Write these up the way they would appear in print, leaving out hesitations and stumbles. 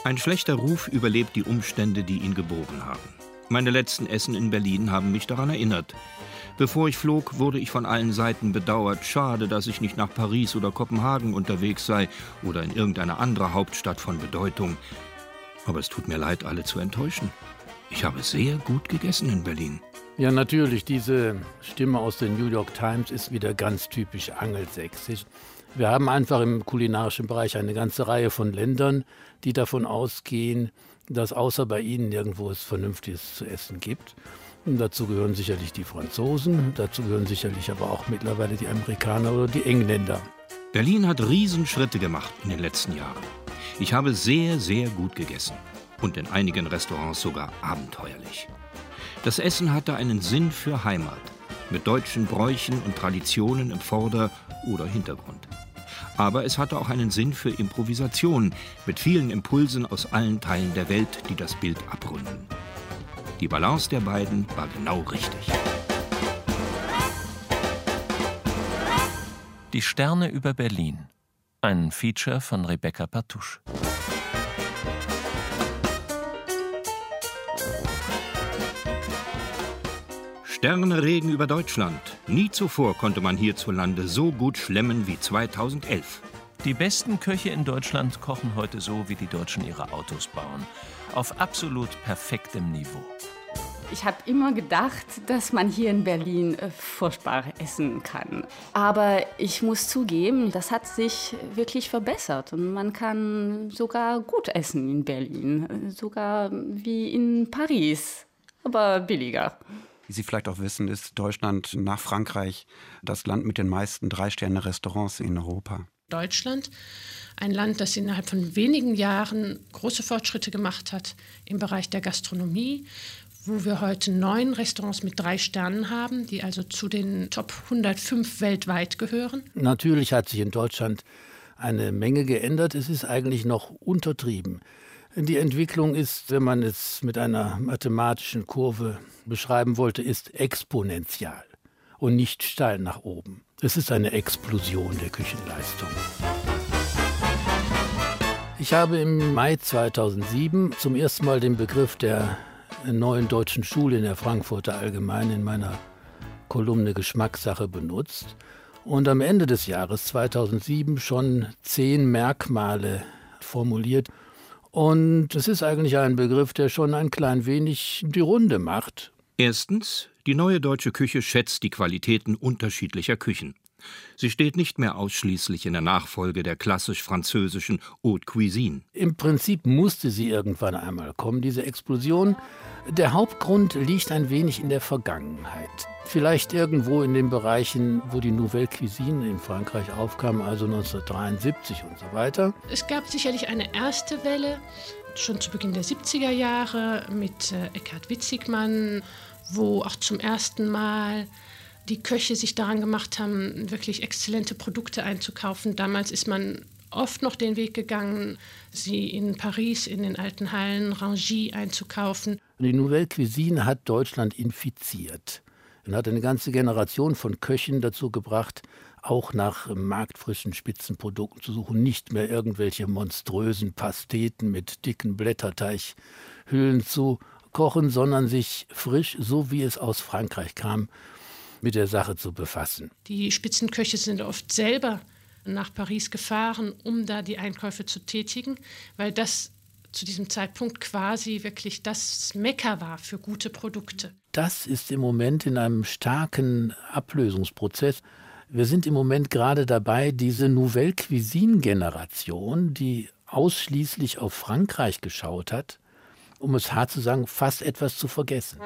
Ein schlechter Ruf überlebt die Umstände, die ihn geboren haben. Meine letzten Essen in Berlin haben mich daran erinnert. Bevor ich flog, wurde ich von allen Seiten bedauert. Schade, dass ich nicht nach Paris oder Kopenhagen unterwegs sei oder in irgendeine andere Hauptstadt von Bedeutung. Aber es tut mir leid, alle zu enttäuschen. Ich habe sehr gut gegessen in Berlin. Ja, natürlich, diese Stimme aus der New York Times ist wieder ganz typisch angelsächsisch. Wir haben einfach im kulinarischen Bereich eine ganze Reihe von Ländern, die davon ausgehen, dass außer bei ihnen nirgendwo es Vernünftiges zu essen gibt. Und dazu gehören sicherlich die Franzosen, dazu gehören sicherlich aber auch mittlerweile die Amerikaner oder die Engländer. Berlin hat Riesenschritte gemacht in den letzten Jahren. Ich habe sehr, sehr gut gegessen. Und in einigen Restaurants sogar abenteuerlich. Das Essen hatte einen Sinn für Heimat, mit deutschen Bräuchen und Traditionen im Vorder- oder Hintergrund. Aber es hatte auch einen Sinn für Improvisation, mit vielen Impulsen aus allen Teilen der Welt, die das Bild abrunden. Die Balance der beiden war genau richtig. Die Sterne über Berlin. Ein Feature von Rebecca Partouche. Sternenregen über Deutschland. Nie zuvor konnte man hierzulande so gut schlemmen wie 2011. Die besten Köche in Deutschland kochen heute so, wie die Deutschen ihre Autos bauen. Auf absolut perfektem Niveau. Ich habe immer gedacht, dass man hier in Berlin furchtbar essen kann. Aber ich muss zugeben, das hat sich wirklich verbessert. Und man kann sogar gut essen in Berlin. Sogar wie in Paris, aber billiger. Wie Sie vielleicht auch wissen, ist Deutschland nach Frankreich das Land mit den meisten 3-Sterne-Restaurants in Europa. Deutschland, ein Land, das innerhalb von wenigen Jahren große Fortschritte gemacht hat im Bereich der Gastronomie, wo wir heute 9 Restaurants mit 3 Sternen haben, die also zu den Top 105 weltweit gehören. Natürlich hat sich in Deutschland eine Menge geändert. Es ist eigentlich noch untertrieben. Die Entwicklung ist, wenn man es mit einer mathematischen Kurve beschreiben wollte, ist exponentiell und nicht steil nach oben. Es ist eine Explosion der Küchenleistung. Ich habe im Mai 2007 zum ersten Mal den Begriff der neuen deutschen Schule in der Frankfurter Allgemeinen in meiner Kolumne Geschmackssache benutzt und am Ende des Jahres 2007 schon 10 Merkmale formuliert. Und es ist eigentlich ein Begriff, der schon ein klein wenig die Runde macht. Erstens, die neue deutsche Küche schätzt die Qualitäten unterschiedlicher Küchen. Sie steht nicht mehr ausschließlich in der Nachfolge der klassisch-französischen Haute Cuisine. Im Prinzip musste sie irgendwann einmal kommen, diese Explosion. Der Hauptgrund liegt ein wenig in der Vergangenheit. Vielleicht irgendwo in den Bereichen, wo die Nouvelle Cuisine in Frankreich aufkam, also 1973 und so weiter. Es gab sicherlich eine erste Welle, schon zu Beginn der 70er Jahre mit Eckhard Witzigmann, wo auch zum ersten Mal die Köche sich daran gemacht haben, wirklich exzellente Produkte einzukaufen. Damals ist man oft noch den Weg gegangen, sie in Paris, in den alten Hallen Rangy einzukaufen. Die Nouvelle Cuisine hat Deutschland infiziert und hat eine ganze Generation von Köchen dazu gebracht, auch nach marktfrischen Spitzenprodukten zu suchen, nicht mehr irgendwelche monströsen Pasteten mit dicken Blätterteighüllen zu kochen, sondern sich frisch, so wie es aus Frankreich kam, mit der Sache zu befassen. Die Spitzenköche sind oft selber nach Paris gefahren, um da die Einkäufe zu tätigen, weil das zu diesem Zeitpunkt quasi wirklich das Mekka war für gute Produkte. Das ist im Moment in einem starken Ablösungsprozess. Wir sind im Moment gerade dabei, diese Nouvelle Cuisine-Generation, die ausschließlich auf Frankreich geschaut hat, um es hart zu sagen, fast etwas zu vergessen.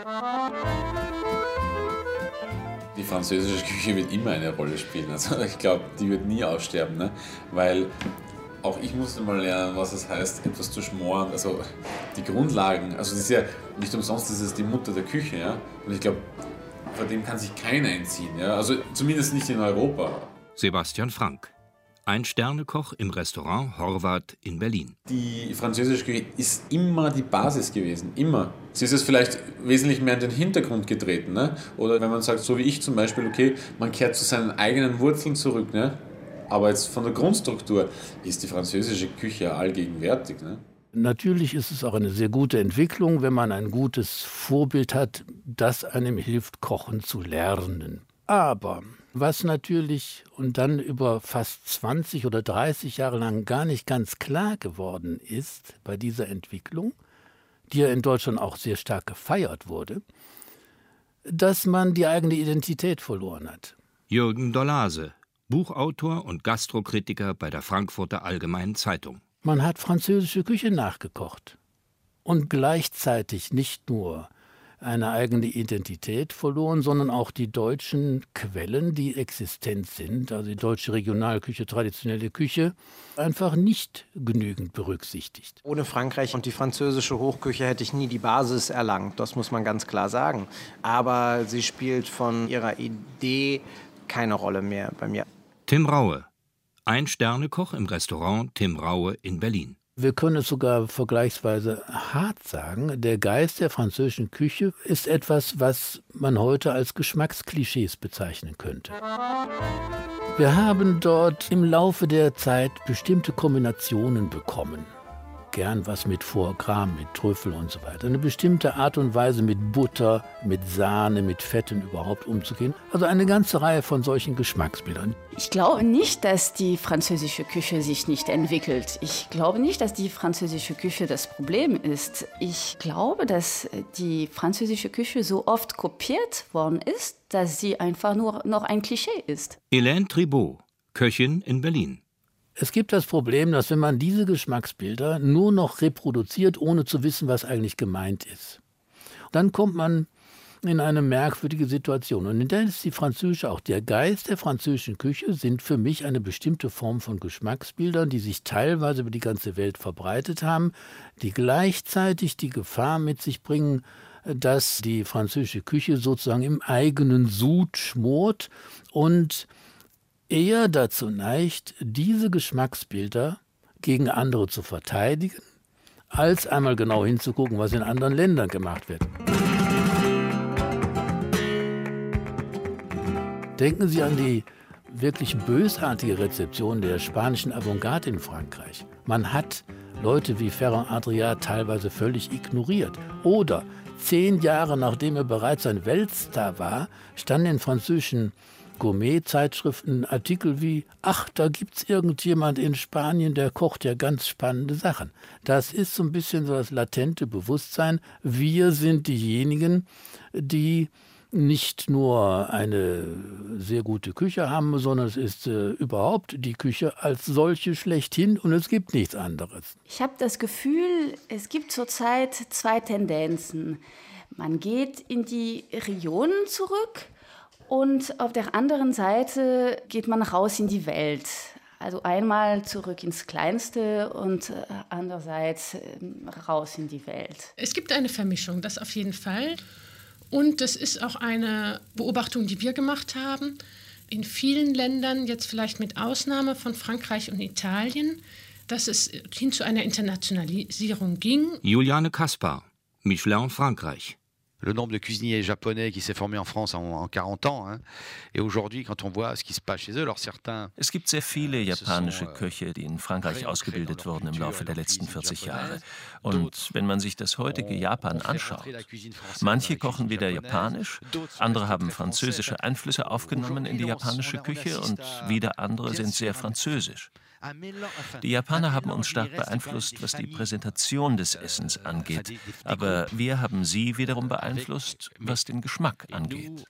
Die französische Küche wird immer eine Rolle spielen. Also ich glaube, die wird nie aussterben, ne? Weil auch ich musste mal lernen, was es heißt, etwas zu schmoren. Also die Grundlagen, also das ist ja nicht umsonst, das ist die Mutter der Küche, ja. Und ich glaube, vor dem kann sich keiner entziehen, ja. Also zumindest nicht in Europa. Sebastian Frank, ein Sternekoch im Restaurant Horvath in Berlin. Die französische Küche ist immer die Basis gewesen, immer. Sie ist jetzt vielleicht wesentlich mehr in den Hintergrund getreten, ne? Oder wenn man sagt, so wie ich zum Beispiel, okay, man kehrt zu seinen eigenen Wurzeln zurück, ne? Aber jetzt von der Grundstruktur ist die französische Küche allgegenwärtig, ne? Natürlich ist es auch eine sehr gute Entwicklung, wenn man ein gutes Vorbild hat, das einem hilft, kochen zu lernen. Aber was natürlich und dann über fast 20 oder 30 Jahre lang gar nicht ganz klar geworden ist bei dieser Entwicklung, die ja in Deutschland auch sehr stark gefeiert wurde, dass man die eigene Identität verloren hat. Jürgen Dollase, Buchautor und Gastrokritiker bei der Frankfurter Allgemeinen Zeitung. Man hat französische Küche nachgekocht und gleichzeitig nicht nur eine eigene Identität verloren, sondern auch die deutschen Quellen, die existent sind, also die deutsche Regionalküche, traditionelle Küche, einfach nicht genügend berücksichtigt. Ohne Frankreich und die französische Hochküche hätte ich nie die Basis erlangt, das muss man ganz klar sagen. Aber sie spielt von ihrer Idee keine Rolle mehr bei mir. Tim Raue, Ein-Sterne-Koch im Restaurant Tim Raue in Berlin. Wir können es sogar vergleichsweise hart sagen, der Geist der französischen Küche ist etwas, was man heute als Geschmacksklischees bezeichnen könnte. Wir haben dort im Laufe der Zeit bestimmte Kombinationen bekommen. Gern was mit Foie Gras, mit Trüffel und so weiter. Eine bestimmte Art und Weise mit Butter, mit Sahne, mit Fetten überhaupt umzugehen. Also eine ganze Reihe von solchen Geschmacksbildern. Ich glaube nicht, dass die französische Küche sich nicht entwickelt. Ich glaube nicht, dass die französische Küche das Problem ist. Ich glaube, dass die französische Küche so oft kopiert worden ist, dass sie einfach nur noch ein Klischee ist. Hélène Tribault, Köchin in Berlin. Es gibt das Problem, dass wenn man diese Geschmacksbilder nur noch reproduziert, ohne zu wissen, was eigentlich gemeint ist, dann kommt man in eine merkwürdige Situation. Und in der ist die französische, auch der Geist der französischen Küche sind für mich eine bestimmte Form von Geschmacksbildern, die sich teilweise über die ganze Welt verbreitet haben, die gleichzeitig die Gefahr mit sich bringen, dass die französische Küche sozusagen im eigenen Sud schmort und eher dazu neigt, diese Geschmacksbilder gegen andere zu verteidigen, als einmal genau hinzugucken, was in anderen Ländern gemacht wird. Denken Sie an die wirklich bösartige Rezeption der spanischen Avantgarde in Frankreich. Man hat Leute wie Ferran Adrià teilweise völlig ignoriert. Oder 10 Jahre nachdem er bereits ein Weltstar war, standen in französischen Gourmet-Zeitschriften Artikel wie »Ach, da gibt's irgendjemand in Spanien, der kocht ja ganz spannende Sachen«. Das ist so ein bisschen so das latente Bewusstsein. Wir sind diejenigen, die nicht nur eine sehr gute Küche haben, sondern es ist überhaupt die Küche als solche schlechthin und es gibt nichts anderes. Ich habe das Gefühl, es gibt zurzeit 2 Tendenzen. Man geht in die Regionen zurück und auf der anderen Seite geht man raus in die Welt. Also einmal zurück ins Kleinste und andererseits raus in die Welt. Es gibt eine Vermischung, das auf jeden Fall. Und das ist auch eine Beobachtung, die wir gemacht haben. In vielen Ländern, jetzt vielleicht mit Ausnahme von Frankreich und Italien, dass es hin zu einer Internationalisierung ging. Juliane Kaspar, Michelin Frankreich. Le nombre de cuisiniers japonais qui s'est formé en France en 40 ans. Hein. Et aujourd'hui, quand on voit ce qui se passe chez eux, alors certains... Es gibt sehr viele japanische Köche, die in Frankreich ausgebildet wurden im Laufe der letzten 40 Jahre. Und wenn man sich das heutige Japan anschaut, manche kochen wieder japanisch, andere haben französische Einflüsse aufgenommen in die japanische Küche und wieder andere sind sehr französisch. Die Japaner haben uns stark beeinflusst, was die Präsentation des Essens angeht, aber wir haben sie wiederum beeinflusst, was den Geschmack angeht.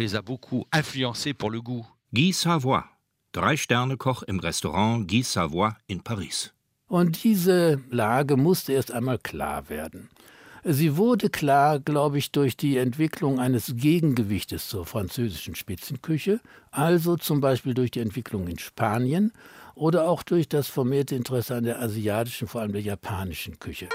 Guy Savoy, 3-Sterne-Koch im Restaurant Guy Savoy in Paris. Und diese Lage musste erst einmal klar werden. Sie wurde klar, glaube ich, durch die Entwicklung eines Gegengewichtes zur französischen Spitzenküche, also zum Beispiel durch die Entwicklung in Spanien oder auch durch das vermehrte Interesse an der asiatischen, vor allem der japanischen Küche.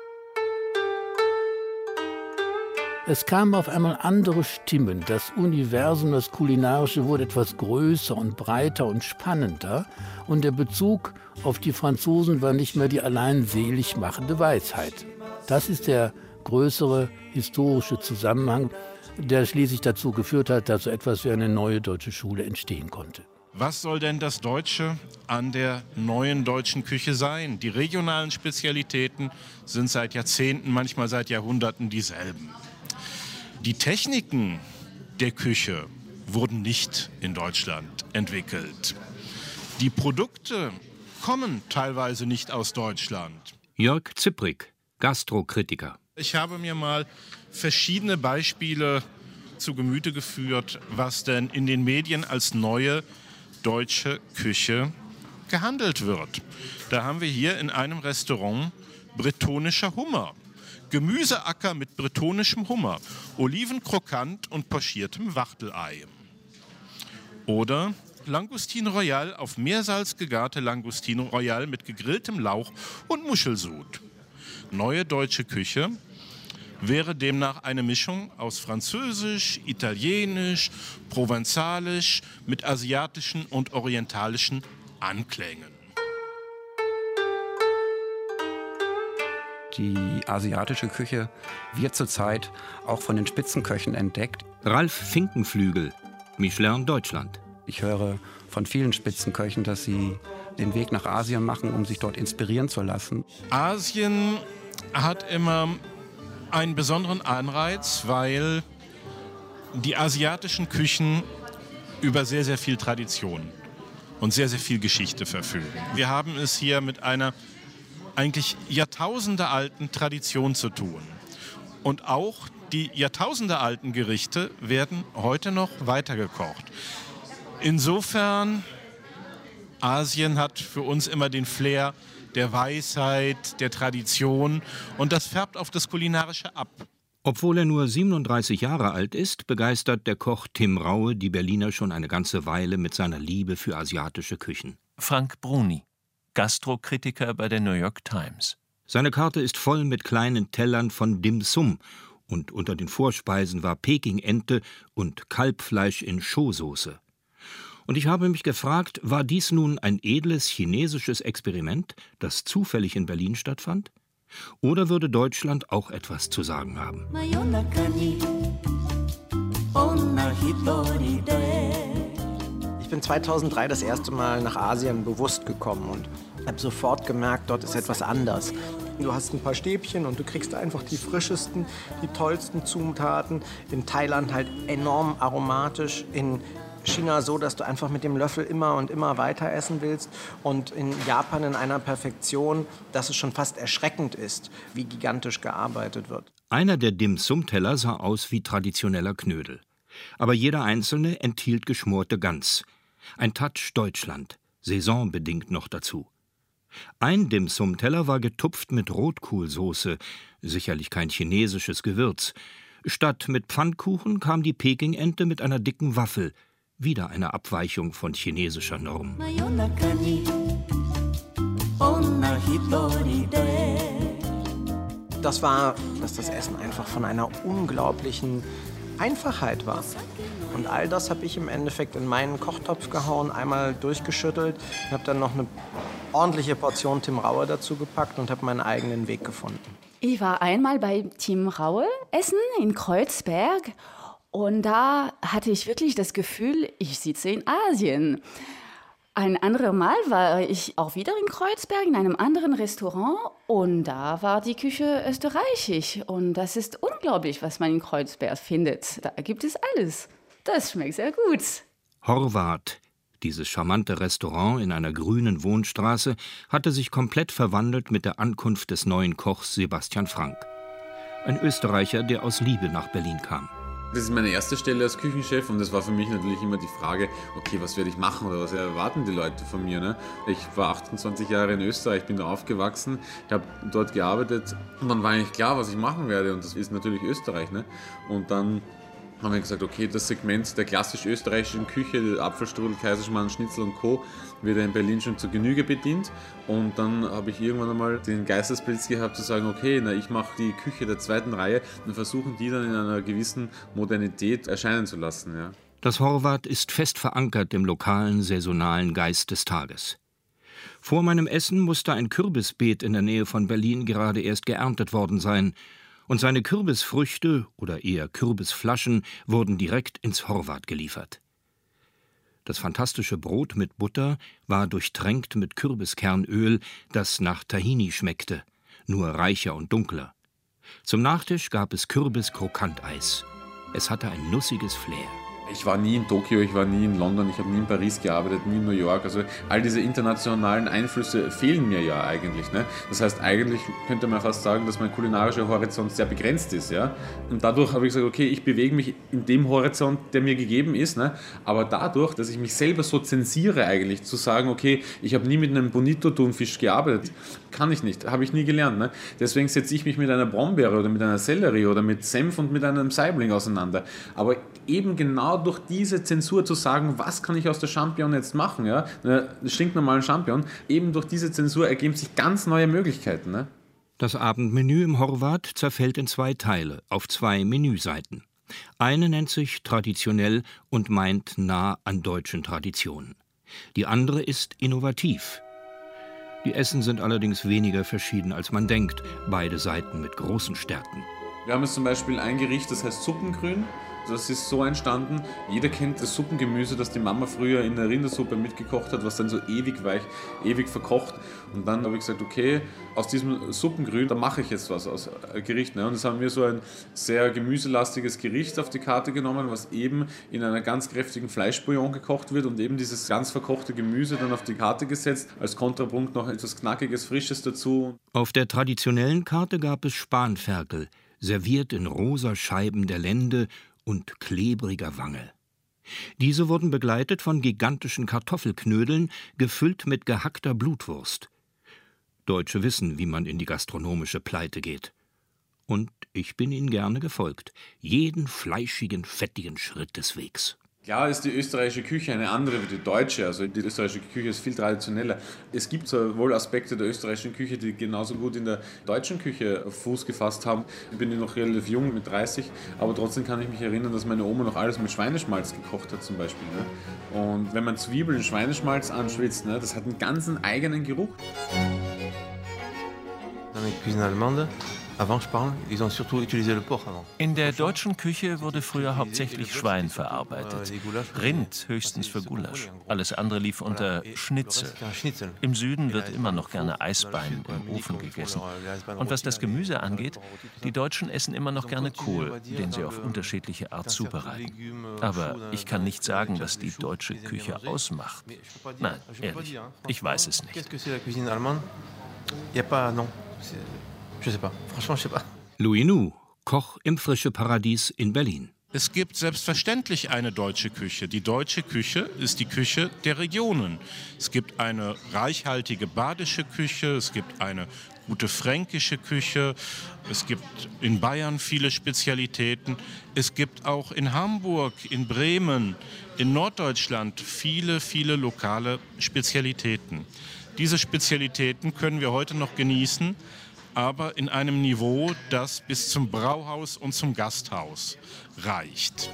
Es kamen auf einmal andere Stimmen. Das Universum, das Kulinarische wurde etwas größer und breiter und spannender. Und der Bezug auf die Franzosen war nicht mehr die allein selig machende Weisheit. Das ist der größere historische Zusammenhang, der schließlich dazu geführt hat, dass so etwas wie eine neue deutsche Schule entstehen konnte. Was soll denn das Deutsche an der neuen deutschen Küche sein? Die regionalen Spezialitäten sind seit Jahrzehnten, manchmal seit Jahrhunderten dieselben. Die Techniken der Küche wurden nicht in Deutschland entwickelt. Die Produkte kommen teilweise nicht aus Deutschland. Jörg Zipprig, Gastrokritiker. Ich habe mir mal verschiedene Beispiele zu Gemüte geführt, was denn in den Medien als neue deutsche Küche gehandelt wird. Da haben wir hier in einem Restaurant bretonischer Hummer. Gemüseacker mit bretonischem Hummer, Oliven krokant und pochiertem Wachtelei. Oder Langustine Royal auf Meersalz gegarte Langustine Royal mit gegrilltem Lauch und Muschelsud. Neue deutsche Küche wäre demnach eine Mischung aus Französisch, Italienisch, Provenzalisch mit asiatischen und orientalischen Anklängen. Die asiatische Küche wird zurzeit auch von den Spitzenköchen entdeckt. Ralf Finkenflügel, Michelin Deutschland. Ich höre von vielen Spitzenköchen, dass sie den Weg nach Asien machen, um sich dort inspirieren zu lassen. Asien hat immer einen besonderen Anreiz, weil die asiatischen Küchen über sehr, sehr viel Tradition und sehr, sehr viel Geschichte verfügen. Wir haben es hier mit einer eigentlich jahrtausendealten Tradition zu tun. Und auch die jahrtausendealten Gerichte werden heute noch weitergekocht. Insofern, Asien hat für uns immer den Flair der Weisheit, der Tradition und das färbt auf das Kulinarische ab. Obwohl er nur 37 Jahre alt ist, begeistert der Koch Tim Raue die Berliner schon eine ganze Weile mit seiner Liebe für asiatische Küchen. Frank Bruni, Gastrokritiker bei der New York Times. Seine Karte ist voll mit kleinen Tellern von Dim Sum und unter den Vorspeisen war Peking-Ente und Kalbfleisch in Shou-Soße. Und ich habe mich gefragt, war dies nun ein edles chinesisches Experiment, das zufällig in Berlin stattfand? Oder würde Deutschland auch etwas zu sagen haben? Ich bin 2003 das erste Mal nach Asien bewusst gekommen und habe sofort gemerkt, dort ist etwas anders. Du hast ein paar Stäbchen und du kriegst einfach die frischesten, die tollsten Zutaten. In Thailand halt enorm aromatisch, in China so, dass du einfach mit dem Löffel immer und immer weiter essen willst und in Japan in einer Perfektion, dass es schon fast erschreckend ist, wie gigantisch gearbeitet wird. Einer der Dim-Sum-Teller sah aus wie traditioneller Knödel. Aber jeder einzelne enthielt geschmorte Gans. Ein Touch Deutschland, saisonbedingt noch dazu. Ein Dim-Sum-Teller war getupft mit Rotkohlsoße, sicherlich kein chinesisches Gewürz. Statt mit Pfannkuchen kam die Peking-Ente mit einer dicken Waffel, wieder eine Abweichung von chinesischer Norm. Das war, dass das Essen einfach von einer unglaublichen Einfachheit war. Und all das habe ich im Endeffekt in meinen Kochtopf gehauen, einmal durchgeschüttelt, habe dann noch eine ordentliche Portion Tim Raue dazu gepackt und habe meinen eigenen Weg gefunden. Ich war einmal bei Tim Raue essen in Kreuzberg und da hatte ich wirklich das Gefühl, ich sitze in Asien. Ein anderes Mal war ich auch wieder in Kreuzberg in einem anderen Restaurant und da war die Küche österreichisch. Und das ist unglaublich, was man in Kreuzberg findet. Da gibt es alles. Das schmeckt sehr gut. Horvath, dieses charmante Restaurant in einer grünen Wohnstraße, hatte sich komplett verwandelt mit der Ankunft des neuen Kochs Sebastian Frank. Ein Österreicher, der aus Liebe nach Berlin kam. Das ist meine erste Stelle als Küchenchef und das war für mich natürlich immer die Frage, okay, was werde ich machen oder was erwarten die Leute von mir? Ne? Ich war 28 Jahre in Österreich, bin da aufgewachsen, habe dort gearbeitet und dann war eigentlich klar, was ich machen werde und das ist natürlich Österreich. Ne? Und dann haben wir gesagt, okay, das Segment der klassisch österreichischen Küche, Apfelstrudel, Kaiserschmarrn, Schnitzel und Co. wird in Berlin schon zur Genüge bedient. Und dann habe ich irgendwann einmal den Geistesblitz gehabt zu sagen, okay, ich mache die Küche der zweiten Reihe und versuchen die dann in einer gewissen Modernität erscheinen zu lassen. Ja. Das Horvath ist fest verankert im lokalen, saisonalen Geist des Tages. Vor meinem Essen musste ein Kürbisbeet in der Nähe von Berlin gerade erst geerntet worden sein. Und seine Kürbisfrüchte oder eher Kürbisflaschen wurden direkt ins Horvath geliefert. Das fantastische Brot mit Butter war durchtränkt mit Kürbiskernöl, das nach Tahini schmeckte, nur reicher und dunkler. Zum Nachtisch gab es Kürbis-Krokanteis. Es hatte ein nussiges Flair. Ich war nie in Tokio, ich war nie in London, ich habe nie in Paris gearbeitet, nie in New York. Also all diese internationalen Einflüsse fehlen mir ja eigentlich. Ne? Das heißt, eigentlich könnte man fast sagen, dass mein kulinarischer Horizont sehr begrenzt ist. Ja? Und dadurch habe ich gesagt, okay, ich bewege mich in dem Horizont, der mir gegeben ist. Ne? Aber dadurch, dass ich mich selber so zensiere eigentlich, zu sagen, okay, ich habe nie mit einem Bonito-Thunfisch gearbeitet, kann ich nicht, habe ich nie gelernt. Ne? Deswegen setze ich mich mit einer Brombeere oder mit einer Sellerie oder mit Senf und mit einem Saibling auseinander. Aber eben genau durch diese Zensur zu sagen, was kann ich aus der Champignon jetzt machen, ja, stinknormalen Champignon, eben durch diese Zensur ergeben sich ganz neue Möglichkeiten. Ne? Das Abendmenü im Horvath zerfällt in 2 Teile, auf 2 Menüseiten. Eine nennt sich traditionell und meint nah an deutschen Traditionen. Die andere ist innovativ. Die Essen sind allerdings weniger verschieden, als man denkt, beide Seiten mit großen Stärken. Wir haben jetzt zum Beispiel ein Gericht, das heißt Suppengrün. Das ist so entstanden, jeder kennt das Suppengemüse, das die Mama früher in der Rindersuppe mitgekocht hat, was dann so ewig weich, ewig verkocht. Und dann habe ich gesagt, okay, aus diesem Suppengrün, da mache ich jetzt was aus Gericht. Ne? Und das haben wir so ein sehr gemüselastiges Gericht auf die Karte genommen, was eben in einer ganz kräftigen Fleischbouillon gekocht wird und eben dieses ganz verkochte Gemüse dann auf die Karte gesetzt. Als Kontrapunkt noch etwas Knackiges, Frisches dazu. Auf der traditionellen Karte gab es Spanferkel, serviert in rosa Scheiben der Lende und klebriger Wange. Diese wurden begleitet von gigantischen Kartoffelknödeln, gefüllt mit gehackter Blutwurst. Deutsche wissen, wie man in die gastronomische Pleite geht. Und ich bin ihnen gerne gefolgt, jeden fleischigen, fettigen Schritt des Wegs. Klar ist die österreichische Küche eine andere wie die deutsche, also die österreichische Küche ist viel traditioneller. Es gibt wohl Aspekte der österreichischen Küche, die genauso gut in der deutschen Küche Fuß gefasst haben. Ich bin noch relativ jung, mit 30, aber trotzdem kann ich mich erinnern, dass meine Oma noch alles mit Schweineschmalz gekocht hat zum Beispiel. Ne? Und wenn man Zwiebeln in Schweineschmalz anschwitzt, ne, das hat einen ganz eigenen Geruch. In der deutschen Küche wurde früher hauptsächlich Schwein verarbeitet. Rind höchstens für Gulasch. Alles andere lief unter Schnitzel. Im Süden wird immer noch gerne Eisbein im Ofen gegessen. Und was das Gemüse angeht, die Deutschen essen immer noch gerne Kohl, den sie auf unterschiedliche Art zubereiten. Aber ich kann nicht sagen, was die deutsche Küche ausmacht. Nein, ehrlich, ich weiß es nicht. Louis Nou, Koch im Frische-Paradies in Berlin. Es gibt selbstverständlich eine deutsche Küche. Die deutsche Küche ist die Küche der Regionen. Es gibt eine reichhaltige badische Küche, es gibt eine gute fränkische Küche, es gibt in Bayern viele Spezialitäten, es gibt auch in Hamburg, in Bremen, in Norddeutschland viele, viele lokale Spezialitäten. Diese Spezialitäten können wir heute noch genießen, aber in einem Niveau, das bis zum Brauhaus und zum Gasthaus reicht.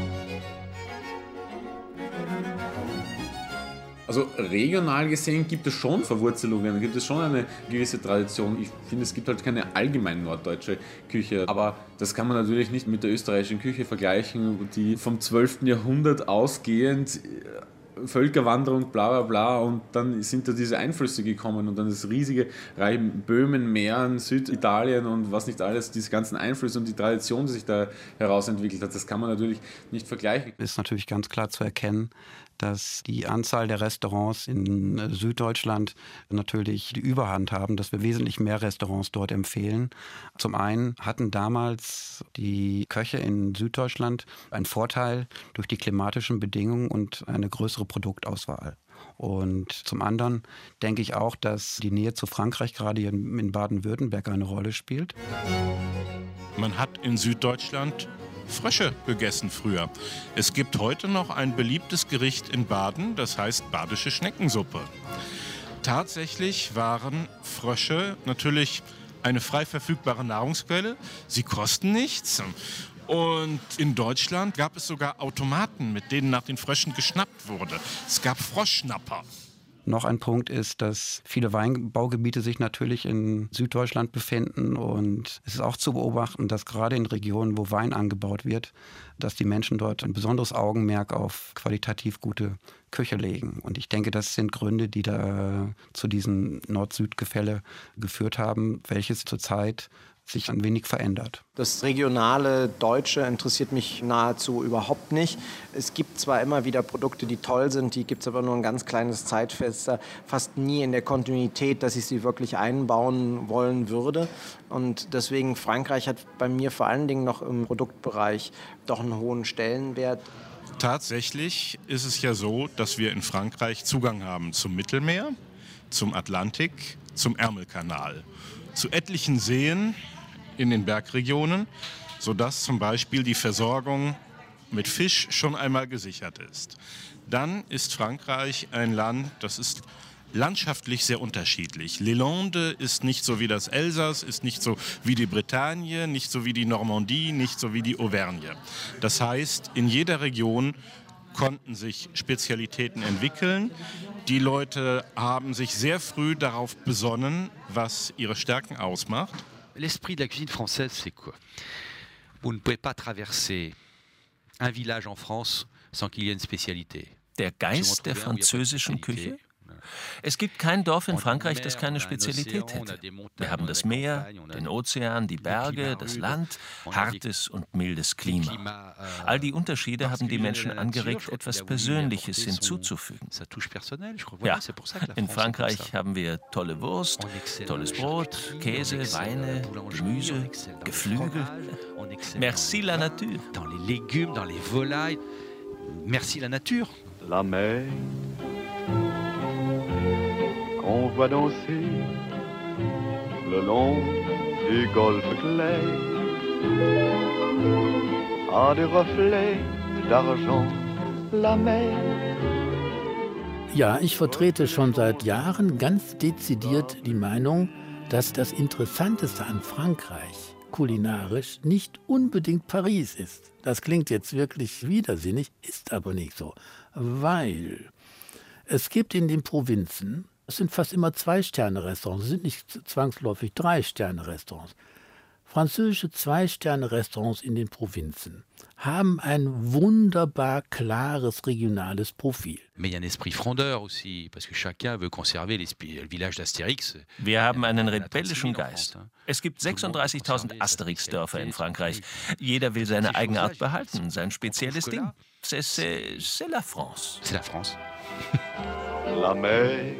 Also regional gesehen gibt es schon Verwurzelungen, gibt es schon eine gewisse Tradition. Ich finde, es gibt halt keine allgemein norddeutsche Küche, aber das kann man natürlich nicht mit der österreichischen Küche vergleichen, die vom 12. Jahrhundert ausgehend Völkerwanderung, bla bla bla, und dann sind da diese Einflüsse gekommen und dann das riesige Reich Böhmen, Mähren, Süditalien und was nicht alles, diese ganzen Einflüsse und die Tradition, die sich da herausentwickelt hat, das kann man natürlich nicht vergleichen. Ist natürlich ganz klar zu erkennen, dass die Anzahl der Restaurants in Süddeutschland natürlich die Überhand haben, dass wir wesentlich mehr Restaurants dort empfehlen. Zum einen hatten damals die Köche in Süddeutschland einen Vorteil durch die klimatischen Bedingungen und eine größere Produktauswahl. Und zum anderen denke ich auch, dass die Nähe zu Frankreich gerade hier in Baden-Württemberg eine Rolle spielt. Man hat in Süddeutschland Frösche gegessen früher. Es gibt heute noch ein beliebtes Gericht in Baden, das heißt badische Schneckensuppe. Tatsächlich waren Frösche natürlich eine frei verfügbare Nahrungsquelle. Sie kosten nichts. Und in Deutschland gab es sogar Automaten, mit denen nach den Fröschen geschnappt wurde. Es gab Froschschnapper. Noch ein Punkt ist, dass viele Weinbaugebiete sich natürlich in Süddeutschland befinden und es ist auch zu beobachten, dass gerade in Regionen, wo Wein angebaut wird, dass die Menschen dort ein besonderes Augenmerk auf qualitativ gute Küche legen. Und ich denke, das sind Gründe, die da zu diesem Nord-Süd-Gefälle geführt haben, welches zurzeit sich ein wenig verändert. Das regionale Deutsche interessiert mich nahezu überhaupt nicht. Es gibt zwar immer wieder Produkte, die toll sind, die gibt es aber nur ein ganz kleines Zeitfenster, fast nie in der Kontinuität, dass ich sie wirklich einbauen wollen würde. Und deswegen, Frankreich hat bei mir vor allen Dingen noch im Produktbereich doch einen hohen Stellenwert. Tatsächlich ist es ja so, dass wir in Frankreich Zugang haben zum Mittelmeer, zum Atlantik, zum Ärmelkanal, zu etlichen Seen in den Bergregionen, sodass zum Beispiel die Versorgung mit Fisch schon einmal gesichert ist. Dann ist Frankreich ein Land, das ist landschaftlich sehr unterschiedlich. Les Landes ist nicht so wie das Elsass, ist nicht so wie die Bretagne, nicht so wie die Normandie, nicht so wie die Auvergne. Das heißt, in jeder Region konnten sich Spezialitäten entwickeln. Die Leute haben sich sehr früh darauf besonnen, was ihre Stärken ausmacht. L'esprit de la cuisine française, c'est quoi? Vous ne pouvez pas traverser un village en France sans qu'il y ait une spécialité. Der Geist der französischen Küche? Es gibt kein Dorf in Frankreich, das keine Spezialität hätte. Wir haben das Meer, den Ozean, die Berge, das Land, hartes und mildes Klima. All die Unterschiede haben die Menschen angeregt, etwas Persönliches hinzuzufügen. Ja, in Frankreich haben wir tolle Wurst, tolles Brot, Käse, Weine, Gemüse, Geflügel. Merci la nature. Dans les légumes, dans les volailles. Merci la nature. La mer. On voit danser le long du golfe clair à des reflets d'argent la mer. Ja, ich vertrete schon seit Jahren ganz dezidiert die Meinung, dass das Interessanteste an Frankreich kulinarisch nicht unbedingt Paris ist. Das klingt jetzt wirklich widersinnig, ist aber nicht so, weil es gibt in den Provinzen, es sind fast immer 2-Sterne-Restaurants, es sind nicht zwangsläufig 3-Sterne-Restaurants. Französische 2-Sterne-Restaurants in den Provinzen haben ein wunderbar klares regionales Profil. Mais il y a un esprit frondeur aussi, parce que chacun veut conserver le village d'Astérix. Wir haben einen rebellischen Geist. Es gibt 36.000 Asterix-Dörfer in Frankreich. Jeder will seine Eigenart behalten, sein spezielles Ding. C'est la France. C'est la France. La mer.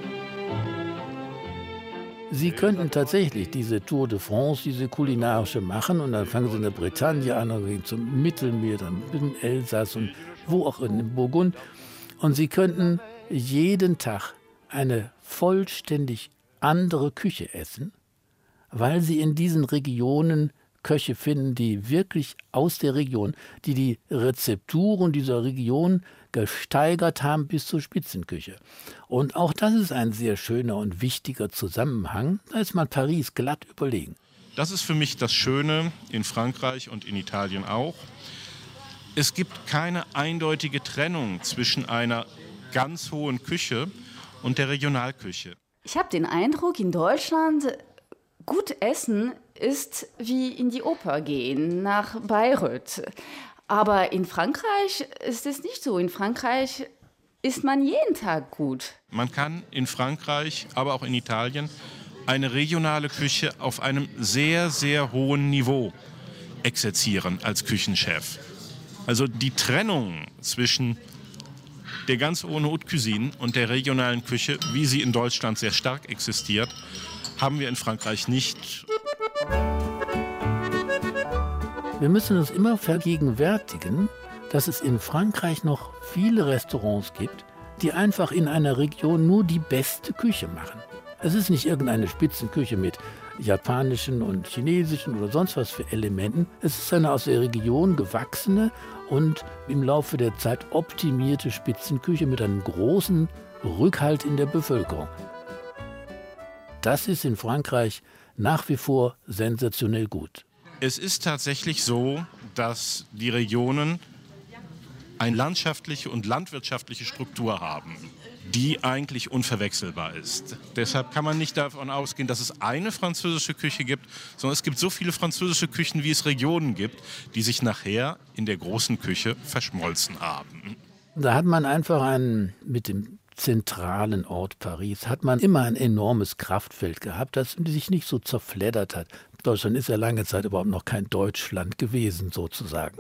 Sie könnten tatsächlich diese Tour de France, diese kulinarische machen und dann fangen sie in der Bretagne an und gehen zum Mittelmeer, dann in Elsass und wo auch in Burgund. Und sie könnten jeden Tag eine vollständig andere Küche essen, weil sie in diesen Regionen Köche finden, die wirklich aus der Region, die Rezepturen dieser Region gesteigert haben bis zur Spitzenküche. Und auch das ist ein sehr schöner und wichtiger Zusammenhang. Da ist man Paris glatt überlegen. Das ist für mich das Schöne in Frankreich und in Italien auch. Es gibt keine eindeutige Trennung zwischen einer ganz hohen Küche und der Regionalküche. Ich habe den Eindruck, in Deutschland gut essen ist wie in die Oper gehen, nach Bayreuth. Aber in Frankreich ist es nicht so. In Frankreich isst man jeden Tag gut. Man kann in Frankreich, aber auch in Italien, eine regionale Küche auf einem sehr, sehr hohen Niveau exerzieren als Küchenchef. Also die Trennung zwischen der ganz hohen Haute Cuisine und der regionalen Küche, wie sie in Deutschland sehr stark existiert, haben wir in Frankreich nicht. Wir müssen uns immer vergegenwärtigen, dass es in Frankreich noch viele Restaurants gibt, die einfach in einer Region nur die beste Küche machen. Es ist nicht irgendeine Spitzenküche mit japanischen und chinesischen oder sonst was für Elementen. Es ist eine aus der Region gewachsene und im Laufe der Zeit optimierte Spitzenküche mit einem großen Rückhalt in der Bevölkerung. Das ist in Frankreich nach wie vor sensationell gut. Es ist tatsächlich so, dass die Regionen eine landschaftliche und landwirtschaftliche Struktur haben, die eigentlich unverwechselbar ist. Deshalb kann man nicht davon ausgehen, dass es eine französische Küche gibt, sondern es gibt so viele französische Küchen, wie es Regionen gibt, die sich nachher in der großen Küche verschmolzen haben. Da hat man einfach mit dem zentralen Ort Paris, hat man immer ein enormes Kraftfeld gehabt, das sich nicht so zerfleddert hat. Deutschland ist ja lange Zeit überhaupt noch kein Deutschland gewesen, sozusagen.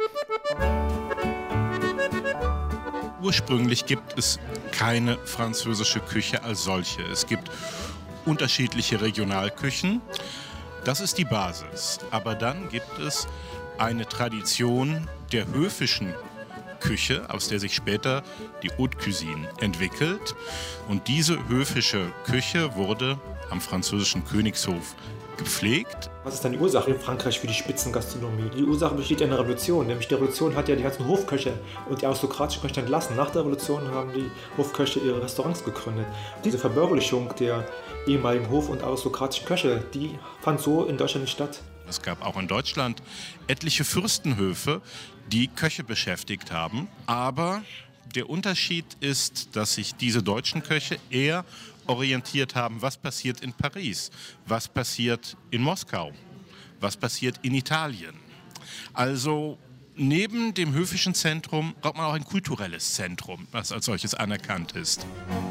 Ursprünglich gibt es keine französische Küche als solche. Es gibt unterschiedliche Regionalküchen. Das ist die Basis. Aber dann gibt es eine Tradition der höfischen Küche, aus der sich später die Haute Cuisine entwickelt. Und diese höfische Küche wurde am französischen Königshof gepflegt. Was ist dann die Ursache in Frankreich für die Spitzengastronomie? Die Ursache besteht in der Revolution. Nämlich die Revolution hat ja die ganzen Hofköche und die aristokratischen Köche entlassen. Nach der Revolution haben die Hofköche ihre Restaurants gegründet. Diese Verbürgerlichung der ehemaligen Hof- und aristokratischen Köche, die fand so in Deutschland nicht statt. Es gab auch in Deutschland etliche Fürstenhöfe, die Köche beschäftigt haben. Aber der Unterschied ist, dass sich diese deutschen Köche eher orientiert haben, was passiert in Paris, was passiert in Moskau, was passiert in Italien. Also neben dem höfischen Zentrum braucht man auch ein kulturelles Zentrum, was als solches anerkannt ist.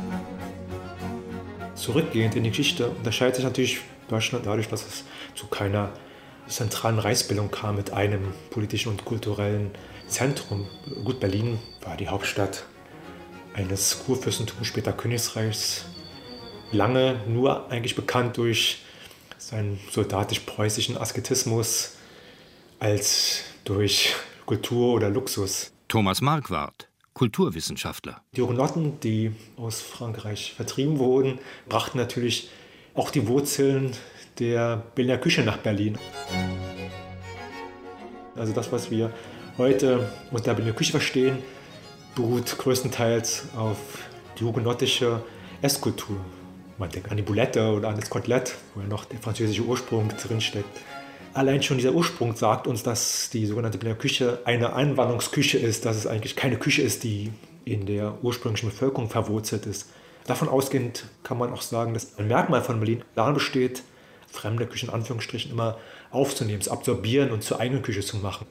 Zurückgehend in die Geschichte unterscheidet sich natürlich Deutschland dadurch, dass es zu keiner zentralen Reichsbildung kam mit einem politischen und kulturellen Zentrum. Gut, Berlin war die Hauptstadt eines Kurfürstentums, später Königsreichs, lange nur eigentlich bekannt durch seinen soldatisch-preußischen Asketismus als durch Kultur oder Luxus. Thomas Marquardt, Kulturwissenschaftler. Die Hugenotten, die aus Frankreich vertrieben wurden, brachten natürlich auch die Wurzeln der Berliner Küche nach Berlin. Also das, was wir heute unter der Berliner Küche verstehen, beruht größtenteils auf die hugenottische Esskultur. Man denkt an die Boulette oder an das Kotelett, wo ja noch der französische Ursprung drinsteckt. Allein schon dieser Ursprung sagt uns, dass die sogenannte Berliner Küche eine Einwanderungsküche ist, dass es eigentlich keine Küche ist, die in der ursprünglichen Bevölkerung verwurzelt ist. Davon ausgehend kann man auch sagen, dass ein Merkmal von Berlin darin besteht, fremde Küche in Anführungsstrichen immer aufzunehmen, zu absorbieren und zur eigenen Küche zu machen.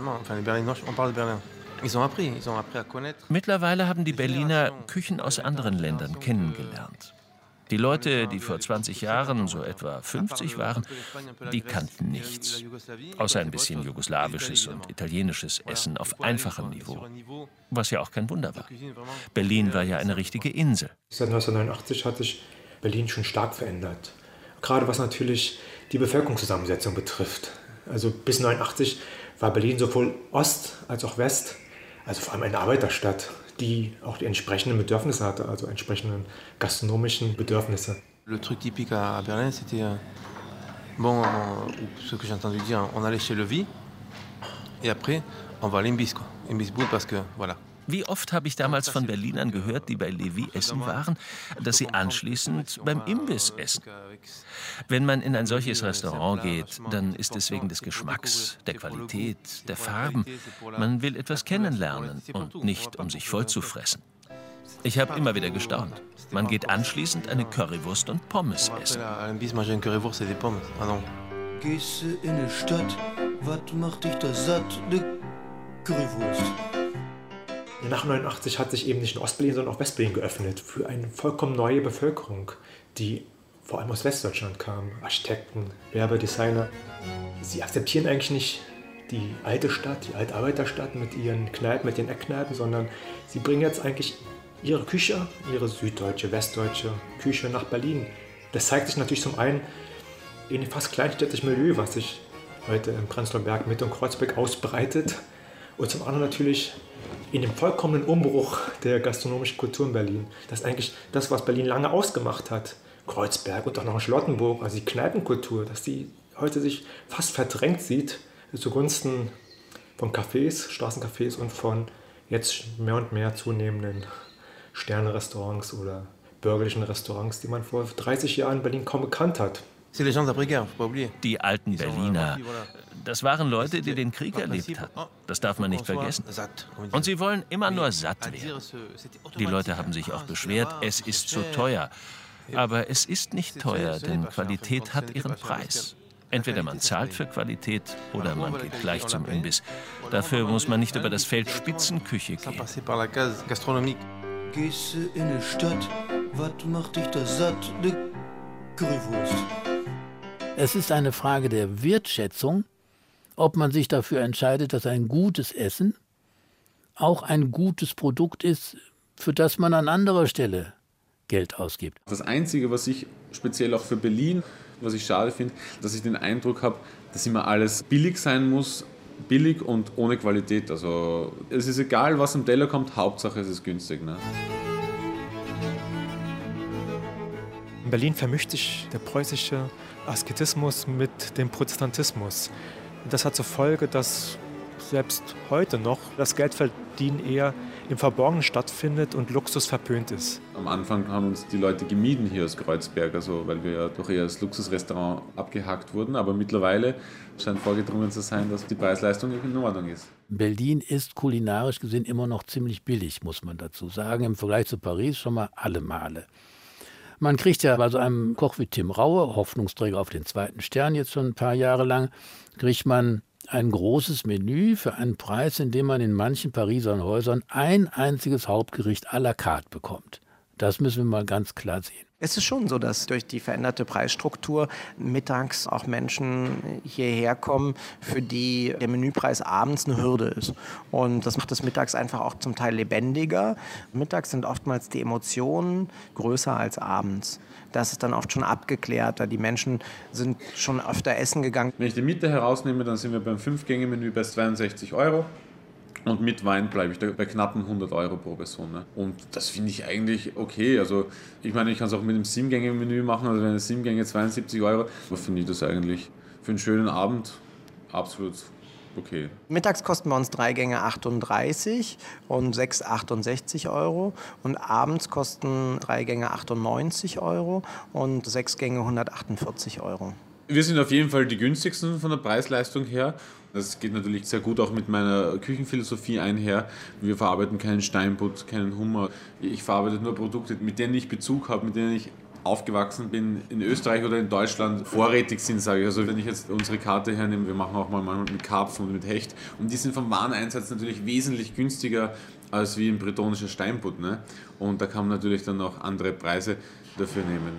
Mittlerweile haben die Berliner Küchen aus anderen Ländern kennengelernt. Die Leute, die vor 20 Jahren so etwa 50 waren, die kannten nichts. Außer ein bisschen jugoslawisches und italienisches Essen auf einfachem Niveau. Was ja auch kein Wunder war. Berlin war ja eine richtige Insel. Seit 1989 hat sich Berlin schon stark verändert. Gerade was natürlich die Bevölkerungszusammensetzung betrifft. Also bis 1989 war Berlin sowohl Ost als auch West, also vor allem eine Arbeiterstadt, die auch die entsprechenden Bedürfnisse hatte, also entsprechenden gastronomischen Bedürfnisse. Le truc typique à Berlin, c'était ce que j'ai entendu dire, on allait chez Levi et après on va à l'Imbis, quoi. Imbis Boule parce que voilà. Wie oft habe ich damals von Berlinern gehört, die bei Levi essen waren, dass sie anschließend beim Imbiss essen. Wenn man in ein solches Restaurant geht, dann ist es wegen des Geschmacks, der Qualität, der Farben. Man will etwas kennenlernen und nicht, um sich voll zu fressen. Ich habe immer wieder gestaunt. Man geht anschließend eine Currywurst und Pommes essen. Gehst du in die Stadt, was macht dich da satt? Ne Currywurst. Nach 1989 hat sich eben nicht nur Ostberlin, sondern auch Westberlin geöffnet für eine vollkommen neue Bevölkerung, die vor allem aus Westdeutschland kam. Architekten, Werber, Designer. Sie akzeptieren eigentlich nicht die alte Stadt, die alte Arbeiterstadt mit ihren Kneipen, mit ihren Eckkneipen, sondern sie bringen jetzt eigentlich ihre Küche, ihre süddeutsche, westdeutsche Küche nach Berlin. Das zeigt sich natürlich zum einen in dem fast kleinstädtischen Milieu, was sich heute im Prenzlauer Berg, Mitte und Kreuzberg ausbreitet. Und zum anderen natürlich in dem vollkommenen Umbruch der gastronomischen Kultur in Berlin. Das ist eigentlich das, was Berlin lange ausgemacht hat. Kreuzberg und auch noch in Charlottenburg, also die Kneipenkultur, dass die heute sich fast verdrängt sieht zugunsten von Cafés, Straßencafés und von jetzt mehr und mehr zunehmenden Sterne-Restaurants oder bürgerlichen Restaurants, die man vor 30 Jahren in Berlin kaum gekannt hat. Die alten Berliner, das waren Leute, die den Krieg erlebt hatten. Das darf man nicht vergessen. Und sie wollen immer nur satt werden. Die Leute haben sich auch beschwert, es ist zu teuer. Aber es ist nicht teuer, denn Qualität hat ihren Preis. Entweder man zahlt für Qualität oder man geht gleich zum Imbiss. Dafür muss man nicht über das Feld Spitzenküche gehen. Gehst du in die Stadt, was macht dich da satt? De Currywurst. Es ist eine Frage der Wertschätzung, ob man sich dafür entscheidet, dass ein gutes Essen auch ein gutes Produkt ist, für das man an anderer Stelle Geld ausgibt. Das Einzige, was ich speziell auch für Berlin, was ich schade finde, dass ich den Eindruck habe, dass immer alles billig sein muss, billig und ohne Qualität. Also es ist egal, was am Teller kommt, Hauptsache es ist günstig. Ne? In Berlin vermischt sich der preußische Asketismus mit dem Protestantismus. Das hat zur Folge, dass selbst heute noch das Geldverdienen eher im Verborgenen stattfindet und Luxus verpönt ist. Am Anfang haben uns die Leute gemieden hier aus Kreuzberg, also weil wir ja doch eher als Luxusrestaurant abgehakt wurden. Aber mittlerweile scheint vorgedrungen zu sein, dass die Preis-Leistung in Ordnung ist. Berlin ist kulinarisch gesehen immer noch ziemlich billig, muss man dazu sagen. Im Vergleich zu Paris schon mal alle Male. Man kriegt ja bei so einem Koch wie Tim Raue, Hoffnungsträger auf den 2. Stern jetzt schon ein paar Jahre lang, kriegt man ein großes Menü für einen Preis, in dem man in manchen Pariser Häusern ein einziges Hauptgericht à la carte bekommt. Das müssen wir mal ganz klar sehen. Es ist schon so, dass durch die veränderte Preisstruktur mittags auch Menschen hierher kommen, für die der Menüpreis abends eine Hürde ist. Und das macht es mittags einfach auch zum Teil lebendiger. Mittags sind oftmals die Emotionen größer als abends. Das ist dann oft schon abgeklärter. Die Menschen sind schon öfter essen gegangen. Wenn ich die Miete herausnehme, dann sind wir beim 5-Gänge-Menü bei 62 €. Und mit Wein bleibe ich da bei knappen 100 € pro Person. Ne? Und das finde ich eigentlich okay. Also ich meine, ich kann es auch mit einem 7-Gänge-Menü machen, also wenn es 7 Gänge 72 €. Aber finde ich das eigentlich für einen schönen Abend absolut okay. Mittags kosten bei uns 3 Gänge 38 und 6 68 € und abends kosten 3 Gänge 98 € und 6 Gänge 148 €. Wir sind auf jeden Fall die günstigsten von der Preis-Leistung her. Das geht natürlich sehr gut auch mit meiner Küchenphilosophie einher. Wir verarbeiten keinen Steinbutt, keinen Hummer. Ich verarbeite nur Produkte, mit denen ich Bezug habe, mit denen ich aufgewachsen bin, in Österreich oder in Deutschland vorrätig sind, sage ich. Also wenn ich jetzt unsere Karte hernehme, wir machen auch mal mit Karpfen und mit Hecht. Und die sind vom Wareneinsatz natürlich wesentlich günstiger als wie ein bretonischer Steinbutt. Ne? Und da kann man natürlich dann auch andere Preise dafür nehmen.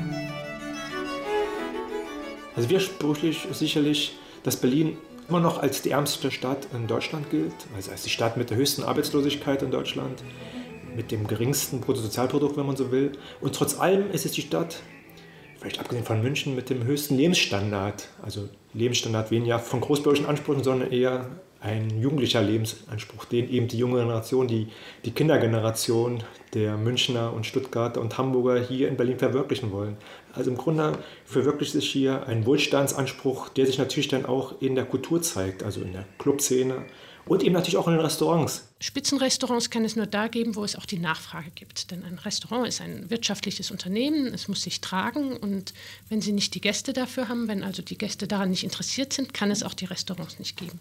Also widersprüchlich ist sicherlich, dass Berlin immer noch als die ärmste Stadt in Deutschland gilt, also als die Stadt mit der höchsten Arbeitslosigkeit in Deutschland, mit dem geringsten Bruttosozialprodukt, wenn man so will. Und trotz allem ist es die Stadt, vielleicht abgesehen von München, mit dem höchsten Lebensstandard. Also Lebensstandard weniger von großbürgerlichen Ansprüchen, sondern eher ein jugendlicher Lebensanspruch, den eben die junge Generation, die Kindergeneration der Münchner und Stuttgarter und Hamburger hier in Berlin verwirklichen wollen. Also im Grunde verwirklicht sich hier ein Wohlstandsanspruch, der sich natürlich dann auch in der Kultur zeigt, also in der Clubszene und eben natürlich auch in den Restaurants. Spitzenrestaurants kann es nur da geben, wo es auch die Nachfrage gibt. Denn ein Restaurant ist ein wirtschaftliches Unternehmen, es muss sich tragen. Und wenn Sie nicht die Gäste dafür haben, wenn also die Gäste daran nicht interessiert sind, kann es auch die Restaurants nicht geben.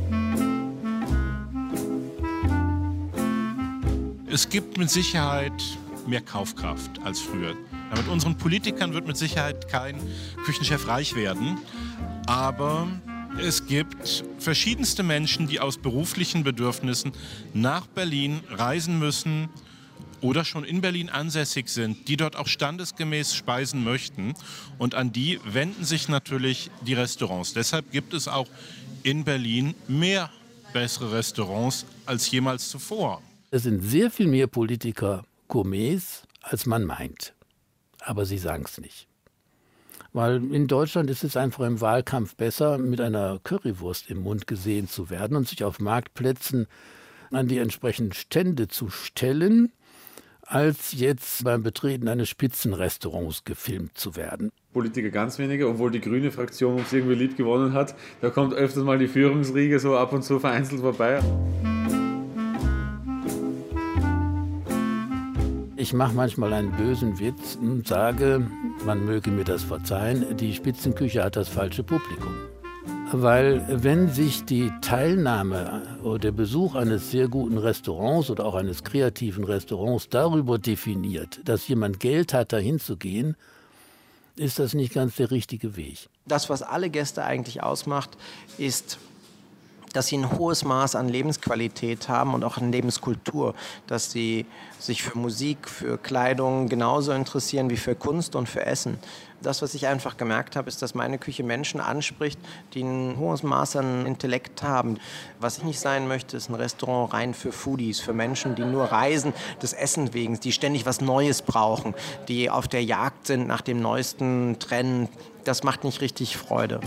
Es gibt mit Sicherheit mehr Kaufkraft als früher. Mit unseren Politikern wird mit Sicherheit kein Küchenchef reich werden, aber es gibt verschiedenste Menschen, die aus beruflichen Bedürfnissen nach Berlin reisen müssen oder schon in Berlin ansässig sind, die dort auch standesgemäß speisen möchten. Und an die wenden sich natürlich die Restaurants. Deshalb gibt es auch in Berlin mehr bessere Restaurants als jemals zuvor. Es sind sehr viel mehr Politiker Gourmets, als man meint. Aber sie sagen es nicht. Weil in Deutschland ist es einfach im Wahlkampf besser, mit einer Currywurst im Mund gesehen zu werden und sich auf Marktplätzen an die entsprechenden Stände zu stellen, als jetzt beim Betreten eines Spitzenrestaurants gefilmt zu werden. Politiker ganz wenige, obwohl die grüne Fraktion uns irgendwie lieb gewonnen hat. Da kommt öfters mal die Führungsriege so ab und zu vereinzelt vorbei. Ich mache manchmal einen bösen Witz und sage, man möge mir das verzeihen, die Spitzenküche hat das falsche Publikum. Weil wenn sich die Teilnahme oder der Besuch eines sehr guten Restaurants oder auch eines kreativen Restaurants darüber definiert, dass jemand Geld hat, dahin zu gehen, ist das nicht ganz der richtige Weg. Das, was alle Gäste eigentlich ausmacht, ist, dass sie ein hohes Maß an Lebensqualität haben und auch an Lebenskultur, dass sie sich für Musik, für Kleidung genauso interessieren wie für Kunst und für Essen. Das, was ich einfach gemerkt habe, ist, dass meine Küche Menschen anspricht, die ein hohes Maß an Intellekt haben. Was ich nicht sein möchte, ist ein Restaurant rein für Foodies, für Menschen, die nur reisen des Essens wegen, die ständig was Neues brauchen, die auf der Jagd sind nach dem neuesten Trend. Das macht nicht richtig Freude.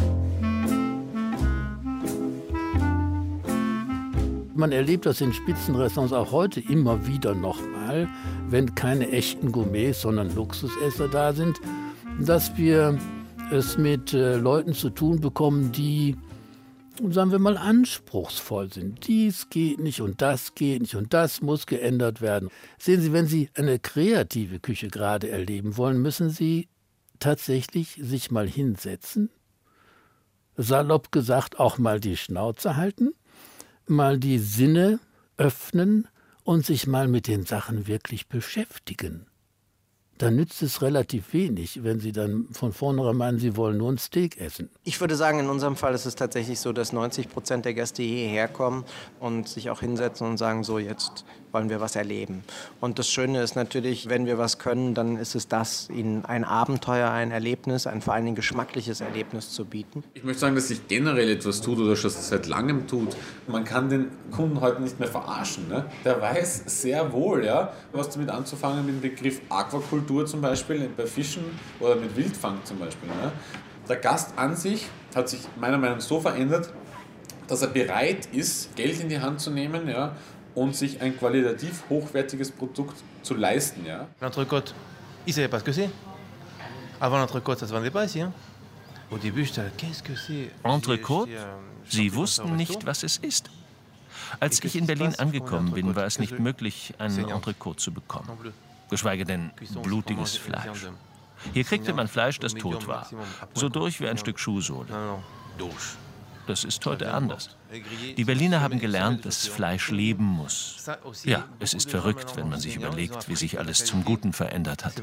Man erlebt das in Spitzenrestaurants auch heute immer wieder nochmal, wenn keine echten Gourmets, sondern Luxusesser da sind, dass wir es mit Leuten zu tun bekommen, die, sagen wir mal, anspruchsvoll sind. Dies geht nicht und das geht nicht und das muss geändert werden. Sehen Sie, wenn Sie eine kreative Küche gerade erleben wollen, müssen Sie tatsächlich sich mal hinsetzen, salopp gesagt auch mal die Schnauze halten, mal die Sinne öffnen und sich mal mit den Sachen wirklich beschäftigen. Dann nützt es relativ wenig, wenn Sie dann von vornherein meinen, Sie wollen nur ein Steak essen. Ich würde sagen, in unserem Fall ist es tatsächlich so, dass 90% der Gäste hierher kommen und sich auch hinsetzen und sagen, so jetzt wollen wir was erleben. Und das Schöne ist natürlich, wenn wir was können, dann ist es das, ihnen ein Abenteuer, ein Erlebnis, ein vor allen Dingen geschmackliches Erlebnis zu bieten. Ich möchte sagen, dass sich generell etwas tut oder schon seit langem tut. Man kann den Kunden heute nicht mehr verarschen. Ne? Der weiß sehr wohl, ja, was damit anzufangen mit dem Begriff Aquakultur zum Beispiel, bei Fischen oder mit Wildfang zum Beispiel. Ne? Der Gast an sich hat sich meiner Meinung nach so verändert, dass er bereit ist, Geld in die Hand zu nehmen, ja, und sich ein qualitativ hochwertiges Produkt zu leisten. Ja. L'entrecôte, ils savaient pas ce que c'est. Avant l'entrecôte, ça se vendait pas ici. Hein? Au début, j'étais, qu'est-ce que c'est? Entrecôte? Sie wussten nicht, was es ist. Als ich in Berlin angekommen bin, war es nicht möglich, einen Entrecôte zu bekommen. Geschweige denn blutiges Fleisch. Hier kriegte man Fleisch, das tot war. So durch wie ein Stück Schuhsohle. Das ist heute anders. Die Berliner haben gelernt, dass Fleisch leben muss. Ja, es ist verrückt, wenn man sich überlegt, wie sich alles zum Guten verändert hat.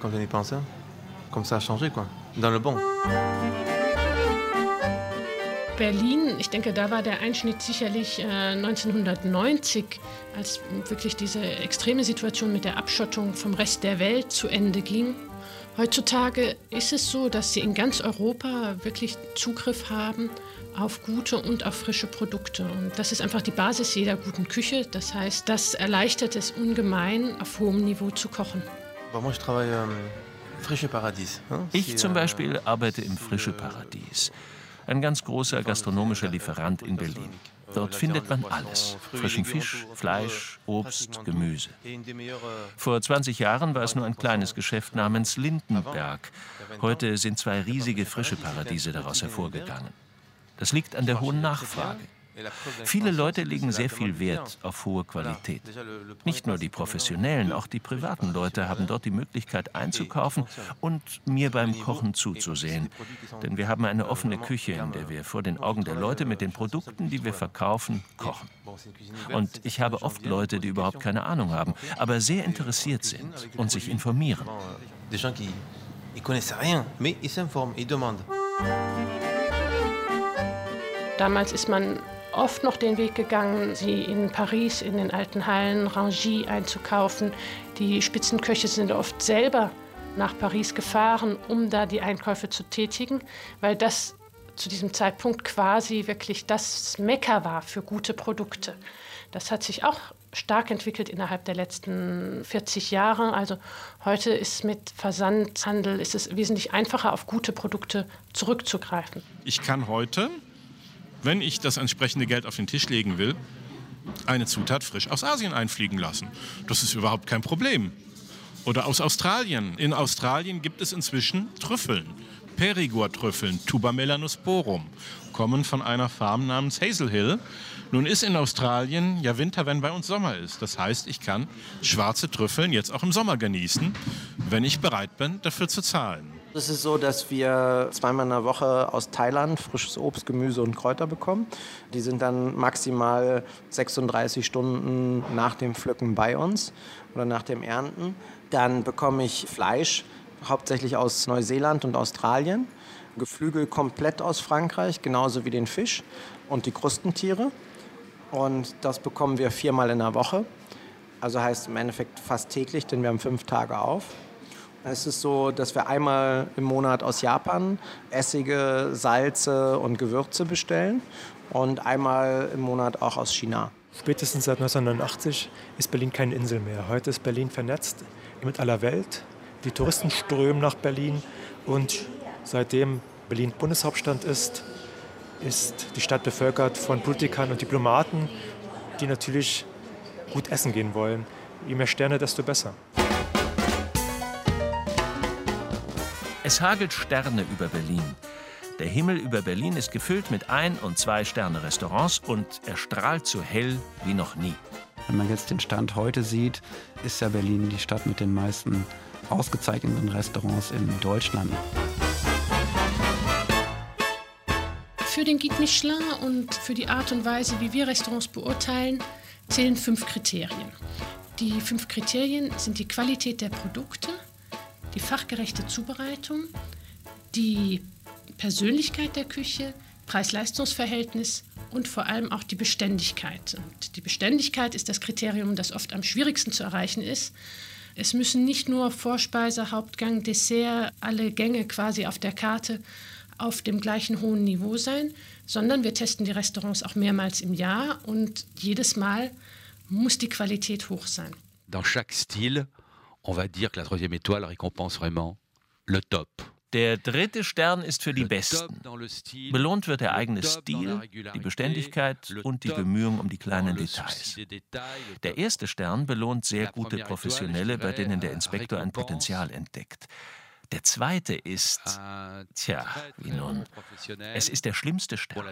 Berlin, ich denke, da war der Einschnitt sicherlich 1990, als wirklich diese extreme Situation mit der Abschottung vom Rest der Welt zu Ende ging. Heutzutage ist es so, dass sie in ganz Europa wirklich Zugriff haben auf gute und auf frische Produkte. Und das ist einfach die Basis jeder guten Küche. Das heißt, das erleichtert es ungemein, auf hohem Niveau zu kochen. Ich zum Beispiel arbeite im Frische Paradies. Ein ganz großer gastronomischer Lieferant in Berlin. Dort findet man alles. Frischen Fisch, Fleisch, Obst, Gemüse. Vor 20 Jahren war es nur ein kleines Geschäft namens Lindenberg. Heute sind 2 riesige Frische Paradiese daraus hervorgegangen. Das liegt an der hohen Nachfrage. Viele Leute legen sehr viel Wert auf hohe Qualität. Nicht nur die Professionellen, auch die privaten Leute haben dort die Möglichkeit einzukaufen und mir beim Kochen zuzusehen. Denn wir haben eine offene Küche, in der wir vor den Augen der Leute mit den Produkten, die wir verkaufen, kochen. Und ich habe oft Leute, die überhaupt keine Ahnung haben, aber sehr interessiert sind und sich informieren. Damals ist man oft noch den Weg gegangen, sie in Paris, in den alten Hallen Rangy einzukaufen. Die Spitzenköche sind oft selber nach Paris gefahren, um da die Einkäufe zu tätigen, weil das zu diesem Zeitpunkt quasi wirklich das Mekka war für gute Produkte. Das hat sich auch stark entwickelt innerhalb der letzten 40 Jahre. Also heute ist mit Versandhandel ist es wesentlich einfacher, auf gute Produkte zurückzugreifen. Ich kann heute, wenn ich das entsprechende Geld auf den Tisch legen will, eine Zutat frisch aus Asien einfliegen lassen. Das ist überhaupt kein Problem. Oder aus Australien. In Australien gibt es inzwischen Trüffeln. Perigord-Trüffeln, Tuber melanosporum, kommen von einer Farm namens Hazel Hill. Nun ist in Australien ja Winter, wenn bei uns Sommer ist. Das heißt, ich kann schwarze Trüffeln jetzt auch im Sommer genießen, wenn ich bereit bin, dafür zu zahlen. Es ist so, dass wir zweimal in der Woche aus Thailand frisches Obst, Gemüse und Kräuter bekommen. Die sind dann maximal 36 Stunden nach dem Pflücken bei uns oder nach dem Ernten. Dann bekomme ich Fleisch, hauptsächlich aus Neuseeland und Australien. Geflügel komplett aus Frankreich, genauso wie den Fisch und die Krustentiere. Und das bekommen wir 4-mal in der Woche. Also heißt im Endeffekt fast täglich, denn wir haben 5 Tage auf. Es ist so, dass wir einmal im Monat aus Japan Essige, Salze und Gewürze bestellen und einmal im Monat auch aus China. Spätestens seit 1989 ist Berlin keine Insel mehr. Heute ist Berlin vernetzt mit aller Welt. Die Touristen strömen nach Berlin und seitdem Berlin Bundeshauptstadt ist die Stadt bevölkert von Politikern und Diplomaten, die natürlich gut essen gehen wollen. Je mehr Sterne, desto besser. Es hagelt Sterne über Berlin. Der Himmel über Berlin ist gefüllt mit 1- und 2-Sterne-Restaurants und er strahlt so hell wie noch nie. Wenn man jetzt den Stand heute sieht, ist ja Berlin die Stadt mit den meisten ausgezeichneten Restaurants in Deutschland. Für den Guide Michelin und für die Art und Weise, wie wir Restaurants beurteilen, zählen 5 Kriterien. Die 5 Kriterien sind die Qualität der Produkte, die fachgerechte Zubereitung, die Persönlichkeit der Küche, Preis-Leistungs-Verhältnis und vor allem auch die Beständigkeit. Und die Beständigkeit ist das Kriterium, das oft am schwierigsten zu erreichen ist. Es müssen nicht nur Vorspeise, Hauptgang, Dessert, alle Gänge quasi auf der Karte auf dem gleichen hohen Niveau sein, sondern wir testen die Restaurants auch mehrmals im Jahr und jedes Mal muss die Qualität hoch sein. Dans chaque style, on va dire que la 3e étoile récompense vraiment le top. Der 3. Stern ist für die Besten. Belohnt wird der eigene Stil, die Beständigkeit und die Bemühung um die kleinen Details. Der 1. Stern belohnt sehr gute Professionelle, bei denen der Inspektor ein Potenzial entdeckt. Der 2. ist, wie nun, es ist der schlimmste Stern.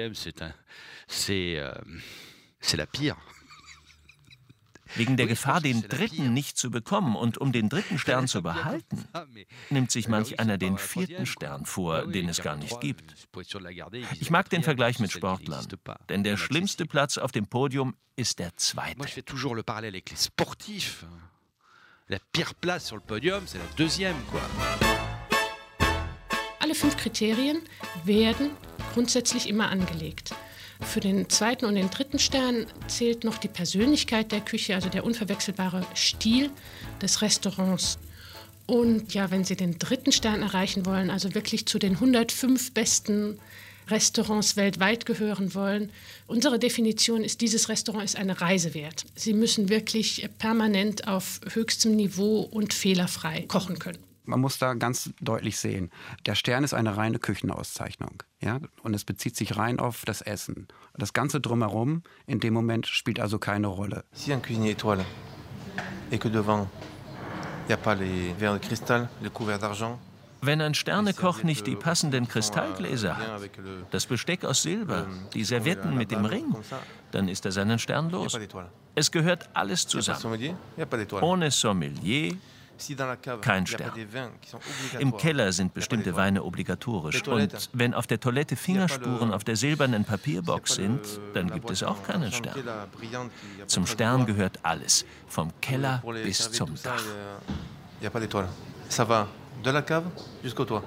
C'est la pire. Wegen der Gefahr, den 3. nicht zu bekommen und um den 3. Stern zu behalten, nimmt sich manch einer den 4. Stern vor, den es gar nicht gibt. Ich mag den Vergleich mit Sportlern, denn der schlimmste Platz auf dem Podium ist der 2. Moi, je fais toujours le parallèle avec les sportifs. La pire place sur le podium, c'est la 2e, quoi. Alle 5 Kriterien werden grundsätzlich immer angelegt. Für den 2. und den 3. Stern zählt noch die Persönlichkeit der Küche, also der unverwechselbare Stil des Restaurants. Und ja, wenn Sie den 3. Stern erreichen wollen, also wirklich zu den 105 besten Restaurants weltweit gehören wollen, unsere Definition ist, dieses Restaurant ist eine Reise wert. Sie müssen wirklich permanent auf höchstem Niveau und fehlerfrei kochen können. Man muss da ganz deutlich sehen, der Stern ist eine reine Küchenauszeichnung. Ja? Und es bezieht sich rein auf das Essen. Das Ganze drumherum in dem Moment spielt also keine Rolle. Si un cuisinier étoile et que devant il n'y a pas les verres de cristal, les couverts d'argent. Wenn ein Sternekoch nicht die passenden Kristallgläser hat, das Besteck aus Silber, die Servietten mit dem Ring, dann ist er seinen Stern los. Es gehört alles zusammen. Ohne Sommelier kein Stern. Im Keller sind bestimmte Weine obligatorisch. Und wenn auf der Toilette Fingerspuren auf der silbernen Papierbox sind, dann gibt es auch keinen Stern. Zum Stern gehört alles, vom Keller bis zum Dach. De la cave jusqu'au toit.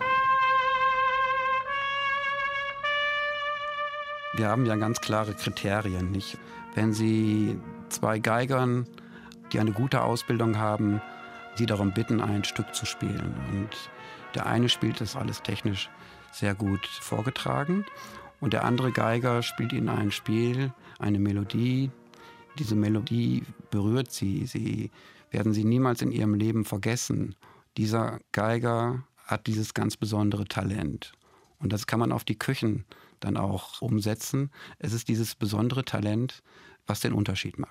Wir haben ja ganz klare Kriterien, nicht? Wenn Sie 2 Geigern, die eine gute Ausbildung haben, Sie darum bitten, ein Stück zu spielen. Und der eine spielt das alles technisch sehr gut vorgetragen und der andere Geiger spielt Ihnen ein Spiel, eine Melodie. Diese Melodie berührt Sie. Sie werden sie niemals in Ihrem Leben vergessen. Dieser Geiger hat dieses ganz besondere Talent. Und das kann man auf die Küchen dann auch umsetzen. Es ist dieses besondere Talent, was den Unterschied macht.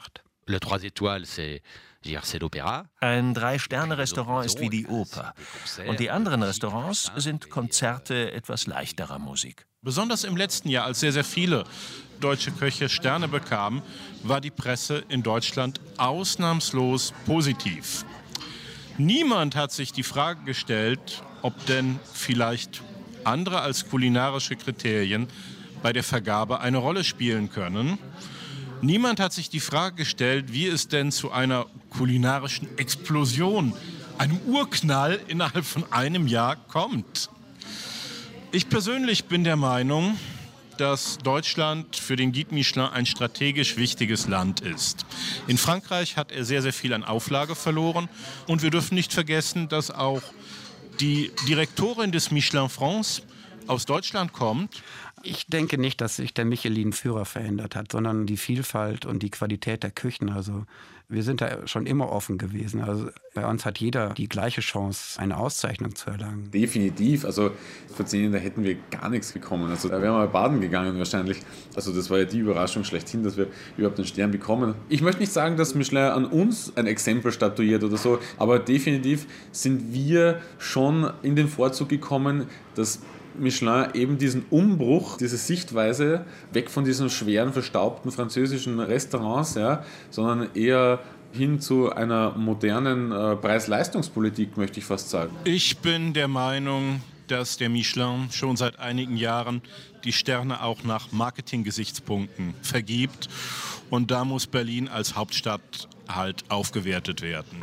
Le 3 étoiles, c'est l'opéra. Ein 3-Sterne-Restaurant ist wie die Oper. Und die anderen Restaurants sind Konzerte etwas leichterer Musik. Besonders im letzten Jahr, als sehr, sehr viele deutsche Köche Sterne bekamen, war die Presse in Deutschland ausnahmslos positiv. Niemand hat sich die Frage gestellt, ob denn vielleicht andere als kulinarische Kriterien bei der Vergabe eine Rolle spielen können. Niemand hat sich die Frage gestellt, wie es denn zu einer kulinarischen Explosion, einem Urknall innerhalb von einem Jahr kommt. Ich persönlich bin der Meinung, dass Deutschland für den Guide Michelin ein strategisch wichtiges Land ist. In Frankreich hat er sehr, sehr viel an Auflage verloren. Und wir dürfen nicht vergessen, dass auch die Direktorin des Michelin France aus Deutschland kommt. Ich denke nicht, dass sich der Michelin-Führer verändert hat, sondern die Vielfalt und die Qualität der Küchen. Also wir sind da schon immer offen gewesen. Also bei uns hat jeder die gleiche Chance, eine Auszeichnung zu erlangen. Definitiv. Also vor 10 Jahren, da hätten wir gar nichts bekommen. Also da wären wir baden gegangen wahrscheinlich. Also das war ja die Überraschung schlechthin, dass wir überhaupt den Stern bekommen. Ich möchte nicht sagen, dass Michelin an uns ein Exempel statuiert oder so, aber definitiv sind wir schon in den Vorzug gekommen, dass Michelin eben diesen Umbruch, diese Sichtweise weg von diesen schweren, verstaubten französischen Restaurants, ja, sondern eher hin zu einer modernen Preis-Leistungspolitik, möchte ich fast sagen. Ich bin der Meinung, dass der Michelin schon seit einigen Jahren die Sterne auch nach Marketing-Gesichtspunkten vergibt. Und da muss Berlin als Hauptstadt halt aufgewertet werden.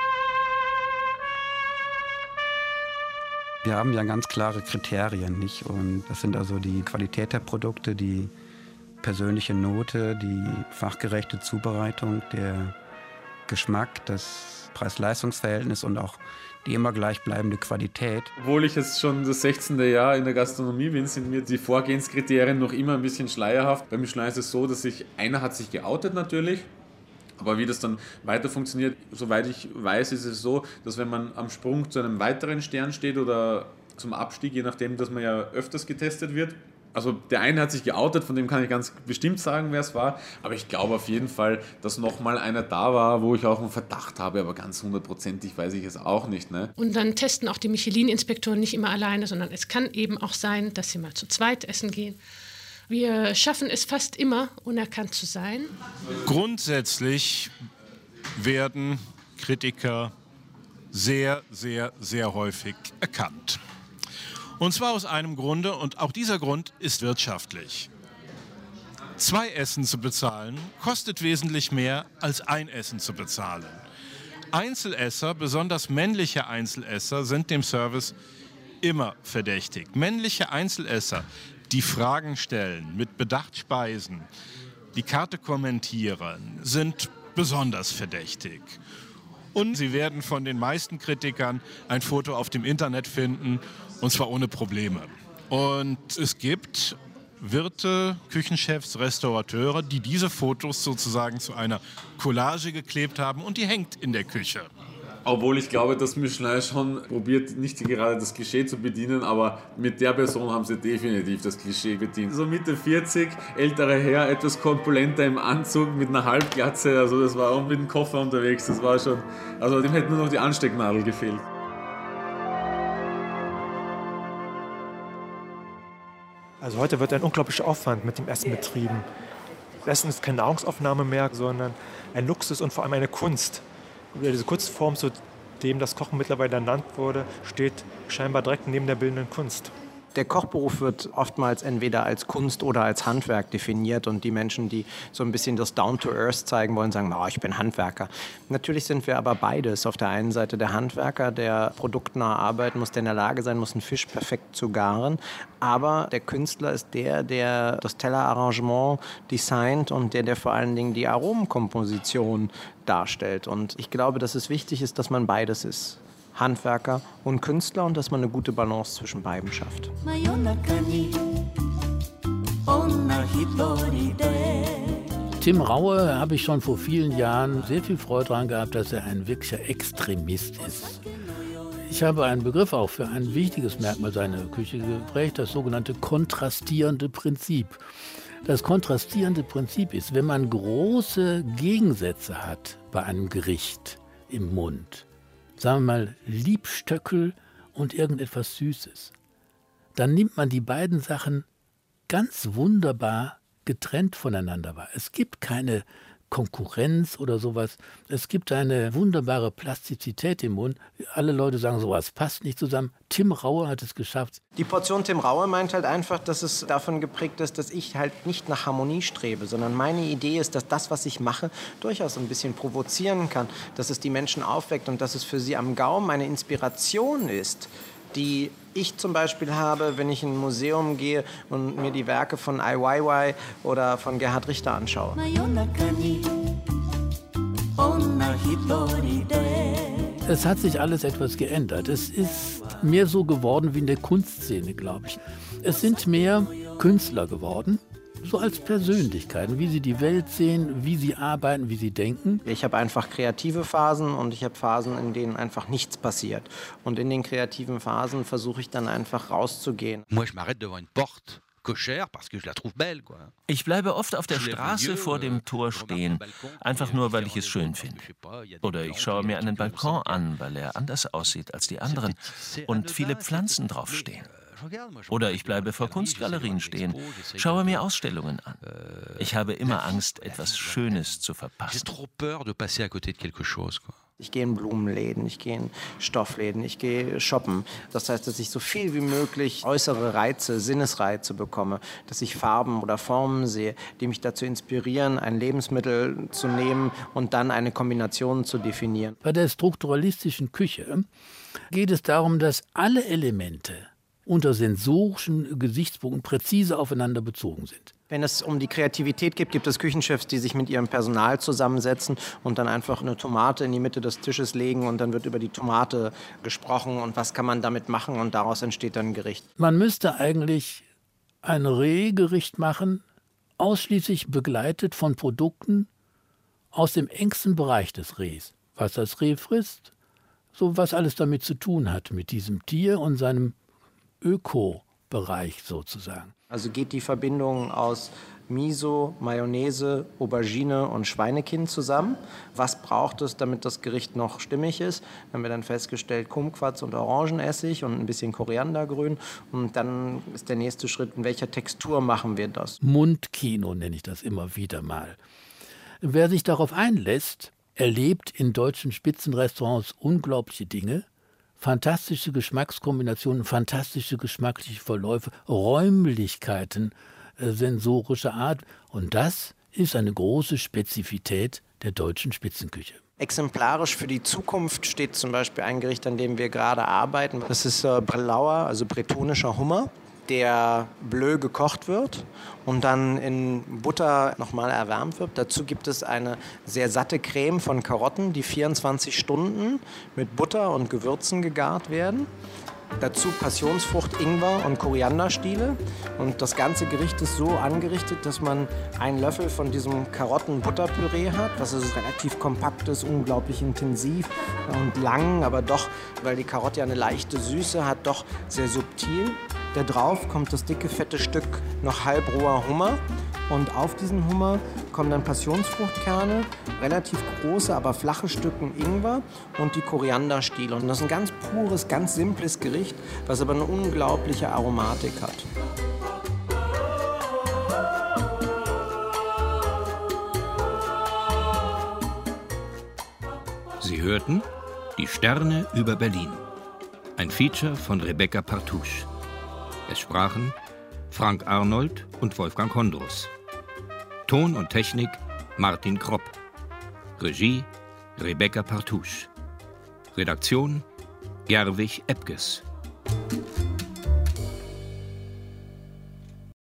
Wir haben ja ganz klare Kriterien, nicht? Und das sind also die Qualität der Produkte, die persönliche Note, die fachgerechte Zubereitung, der Geschmack, das Preis-Leistungs-Verhältnis und auch die immer gleichbleibende Qualität. Obwohl ich jetzt schon das 16. Jahr in der Gastronomie bin, sind mir die Vorgehenskriterien noch immer ein bisschen schleierhaft. Bei Michelin ist es so, dass einer hat sich geoutet natürlich. Aber wie das dann weiter funktioniert, soweit ich weiß, ist es so, dass wenn man am Sprung zu einem weiteren Stern steht oder zum Abstieg, je nachdem, dass man ja öfters getestet wird. Also der eine hat sich geoutet, von dem kann ich ganz bestimmt sagen, wer es war. Aber ich glaube auf jeden Fall, dass nochmal einer da war, wo ich auch einen Verdacht habe, aber ganz 100%ig weiß ich es auch nicht. Ne? Und dann testen auch die Michelin-Inspektoren nicht immer alleine, sondern es kann eben auch sein, dass sie mal zu zweit essen gehen. Wir schaffen es fast immer, unerkannt zu sein. Grundsätzlich werden Kritiker sehr, sehr, sehr häufig erkannt. Und zwar aus einem Grunde, und auch dieser Grund ist wirtschaftlich. 2 Essen zu bezahlen, kostet wesentlich mehr, als ein Essen zu bezahlen. Einzelesser, besonders männliche Einzelesser, sind dem Service immer verdächtig. Männliche Einzelesser, die Fragen stellen, mit Bedacht speisen, die Karte kommentieren, sind besonders verdächtig. Und sie werden von den meisten Kritikern ein Foto auf dem Internet finden, und zwar ohne Probleme. Und es gibt Wirte, Küchenchefs, Restaurateure, die diese Fotos sozusagen zu einer Collage geklebt haben und die hängt in der Küche. Obwohl ich glaube, dass Michelin schon probiert, nicht gerade das Klischee zu bedienen, aber mit der Person haben sie definitiv das Klischee bedient. So Mitte 40, älterer Herr, etwas korpulenter im Anzug mit einer Halbglatze, also das war auch mit dem Koffer unterwegs, das war schon, also dem hätte nur noch die Anstecknadel gefehlt. Also heute wird ein unglaublicher Aufwand mit dem Essen betrieben. Das Essen ist keine Nahrungsaufnahme mehr, sondern ein Luxus und vor allem eine Kunst. Diese Kunstform, zu dem das Kochen mittlerweile ernannt wurde, steht scheinbar direkt neben der bildenden Kunst. Der Kochberuf wird oftmals entweder als Kunst oder als Handwerk definiert und die Menschen, die so ein bisschen das Down-to-Earth zeigen wollen, sagen, oh, ich bin Handwerker. Natürlich sind wir aber beides. Auf der einen Seite der Handwerker, der produktnah arbeiten muss, der in der Lage sein muss, einen Fisch perfekt zu garen. Aber der Künstler ist der das Tellerarrangement designt und der vor allen Dingen die Aromenkomposition darstellt. Und ich glaube, dass es wichtig ist, dass man beides ist. Handwerker und Künstler und dass man eine gute Balance zwischen beiden schafft. Tim Raue habe ich schon vor vielen Jahren sehr viel Freude daran gehabt, dass er ein wirklicher Extremist ist. Ich habe einen Begriff auch für ein wichtiges Merkmal seiner Küche geprägt, das sogenannte kontrastierende Prinzip. Das kontrastierende Prinzip ist, wenn man große Gegensätze hat bei einem Gericht im Mund, sagen wir mal Liebstöckel und irgendetwas Süßes, dann nimmt man die beiden Sachen ganz wunderbar getrennt voneinander wahr. Es gibt keine Konkurrenz oder sowas. Es gibt eine wunderbare Plastizität im Mund. Alle Leute sagen, sowas passt nicht zusammen. Tim Raue hat es geschafft. Die Portion Tim Raue meint halt einfach, dass es davon geprägt ist, dass ich halt nicht nach Harmonie strebe, sondern meine Idee ist, dass das, was ich mache, durchaus ein bisschen provozieren kann, dass es die Menschen aufweckt und dass es für sie am Gaumen eine Inspiration ist, die ich zum Beispiel habe, wenn ich in ein Museum gehe und mir die Werke von Ai Weiwei oder von Gerhard Richter anschaue. Es hat sich alles etwas geändert. Es ist mehr so geworden wie in der Kunstszene, glaube ich. Es sind mehr Künstler geworden, so als Persönlichkeiten, wie sie die Welt sehen, wie sie arbeiten, wie sie denken. Ich habe einfach kreative Phasen und ich habe Phasen, in denen einfach nichts passiert. Und in den kreativen Phasen versuche ich dann einfach rauszugehen. Ich bleibe oft auf der Straße vor dem Tor stehen, einfach nur, weil ich es schön finde. Oder ich schaue mir einen Balkon an, weil er anders aussieht als die anderen und viele Pflanzen draufstehen. Oder ich bleibe vor Kunstgalerien stehen, schaue mir Ausstellungen an. Ich habe immer Angst, etwas Schönes zu verpassen. Ich gehe in Blumenläden, ich gehe in Stoffläden, ich gehe shoppen. Das heißt, dass ich so viel wie möglich äußere Reize, Sinnesreize bekomme, dass ich Farben oder Formen sehe, die mich dazu inspirieren, ein Lebensmittel zu nehmen und dann eine Kombination zu definieren. Bei der strukturalistischen Küche geht es darum, dass alle Elemente unter sensorischen Gesichtspunkten präzise aufeinander bezogen sind. Wenn es um die Kreativität geht, gibt es Küchenchefs, die sich mit ihrem Personal zusammensetzen und dann einfach eine Tomate in die Mitte des Tisches legen und dann wird über die Tomate gesprochen und was kann man damit machen und daraus entsteht dann ein Gericht. Man müsste eigentlich ein Rehgericht machen, ausschließlich begleitet von Produkten aus dem engsten Bereich des Rehs. Was das Reh frisst, so was alles damit zu tun hat, mit diesem Tier und seinem Öko-Bereich sozusagen. Also geht die Verbindung aus Miso, Mayonnaise, Aubergine und Schweinekinn zusammen. Was braucht es, damit das Gericht noch stimmig ist? Dann haben wir dann festgestellt, Kumquats und Orangenessig und ein bisschen Koriandergrün. Und dann ist der nächste Schritt, in welcher Textur machen wir das? Mundkino nenne ich das immer wieder mal. Wer sich darauf einlässt, erlebt in deutschen Spitzenrestaurants unglaubliche Dinge. Fantastische Geschmackskombinationen, fantastische geschmackliche Verläufe, Räumlichkeiten sensorischer Art. Und das ist eine große Spezifität der deutschen Spitzenküche. Exemplarisch für die Zukunft steht zum Beispiel ein Gericht, an dem wir gerade arbeiten. Das ist Brelauer, also bretonischer Hummer, der bleu gekocht wird und dann in Butter nochmal erwärmt wird. Dazu gibt es eine sehr satte Creme von Karotten, die 24 Stunden mit Butter und Gewürzen gegart werden. Dazu Passionsfrucht, Ingwer und Korianderstiele. Und das ganze Gericht ist so angerichtet, dass man einen Löffel von diesem Karotten-Butterpüree hat, was also relativ kompakt ist, unglaublich intensiv und lang, aber doch, weil die Karotte ja eine leichte Süße hat, doch sehr subtil. Da drauf kommt das dicke, fette Stück noch halbroher Hummer. Und auf diesen Hummer kommen dann Passionsfruchtkerne, relativ große, aber flache Stücken Ingwer und die Korianderstiele. Und das ist ein ganz pures, ganz simples Gericht, was aber eine unglaubliche Aromatik hat. Sie hörten Die Sterne über Berlin. Ein Feature von Rebecca Partouche. Es sprachen Frank Arnold und Wolfgang Hondrus. Ton und Technik Martin Kropp. Regie Rebecca Partouche. Redaktion Gerwig Epges.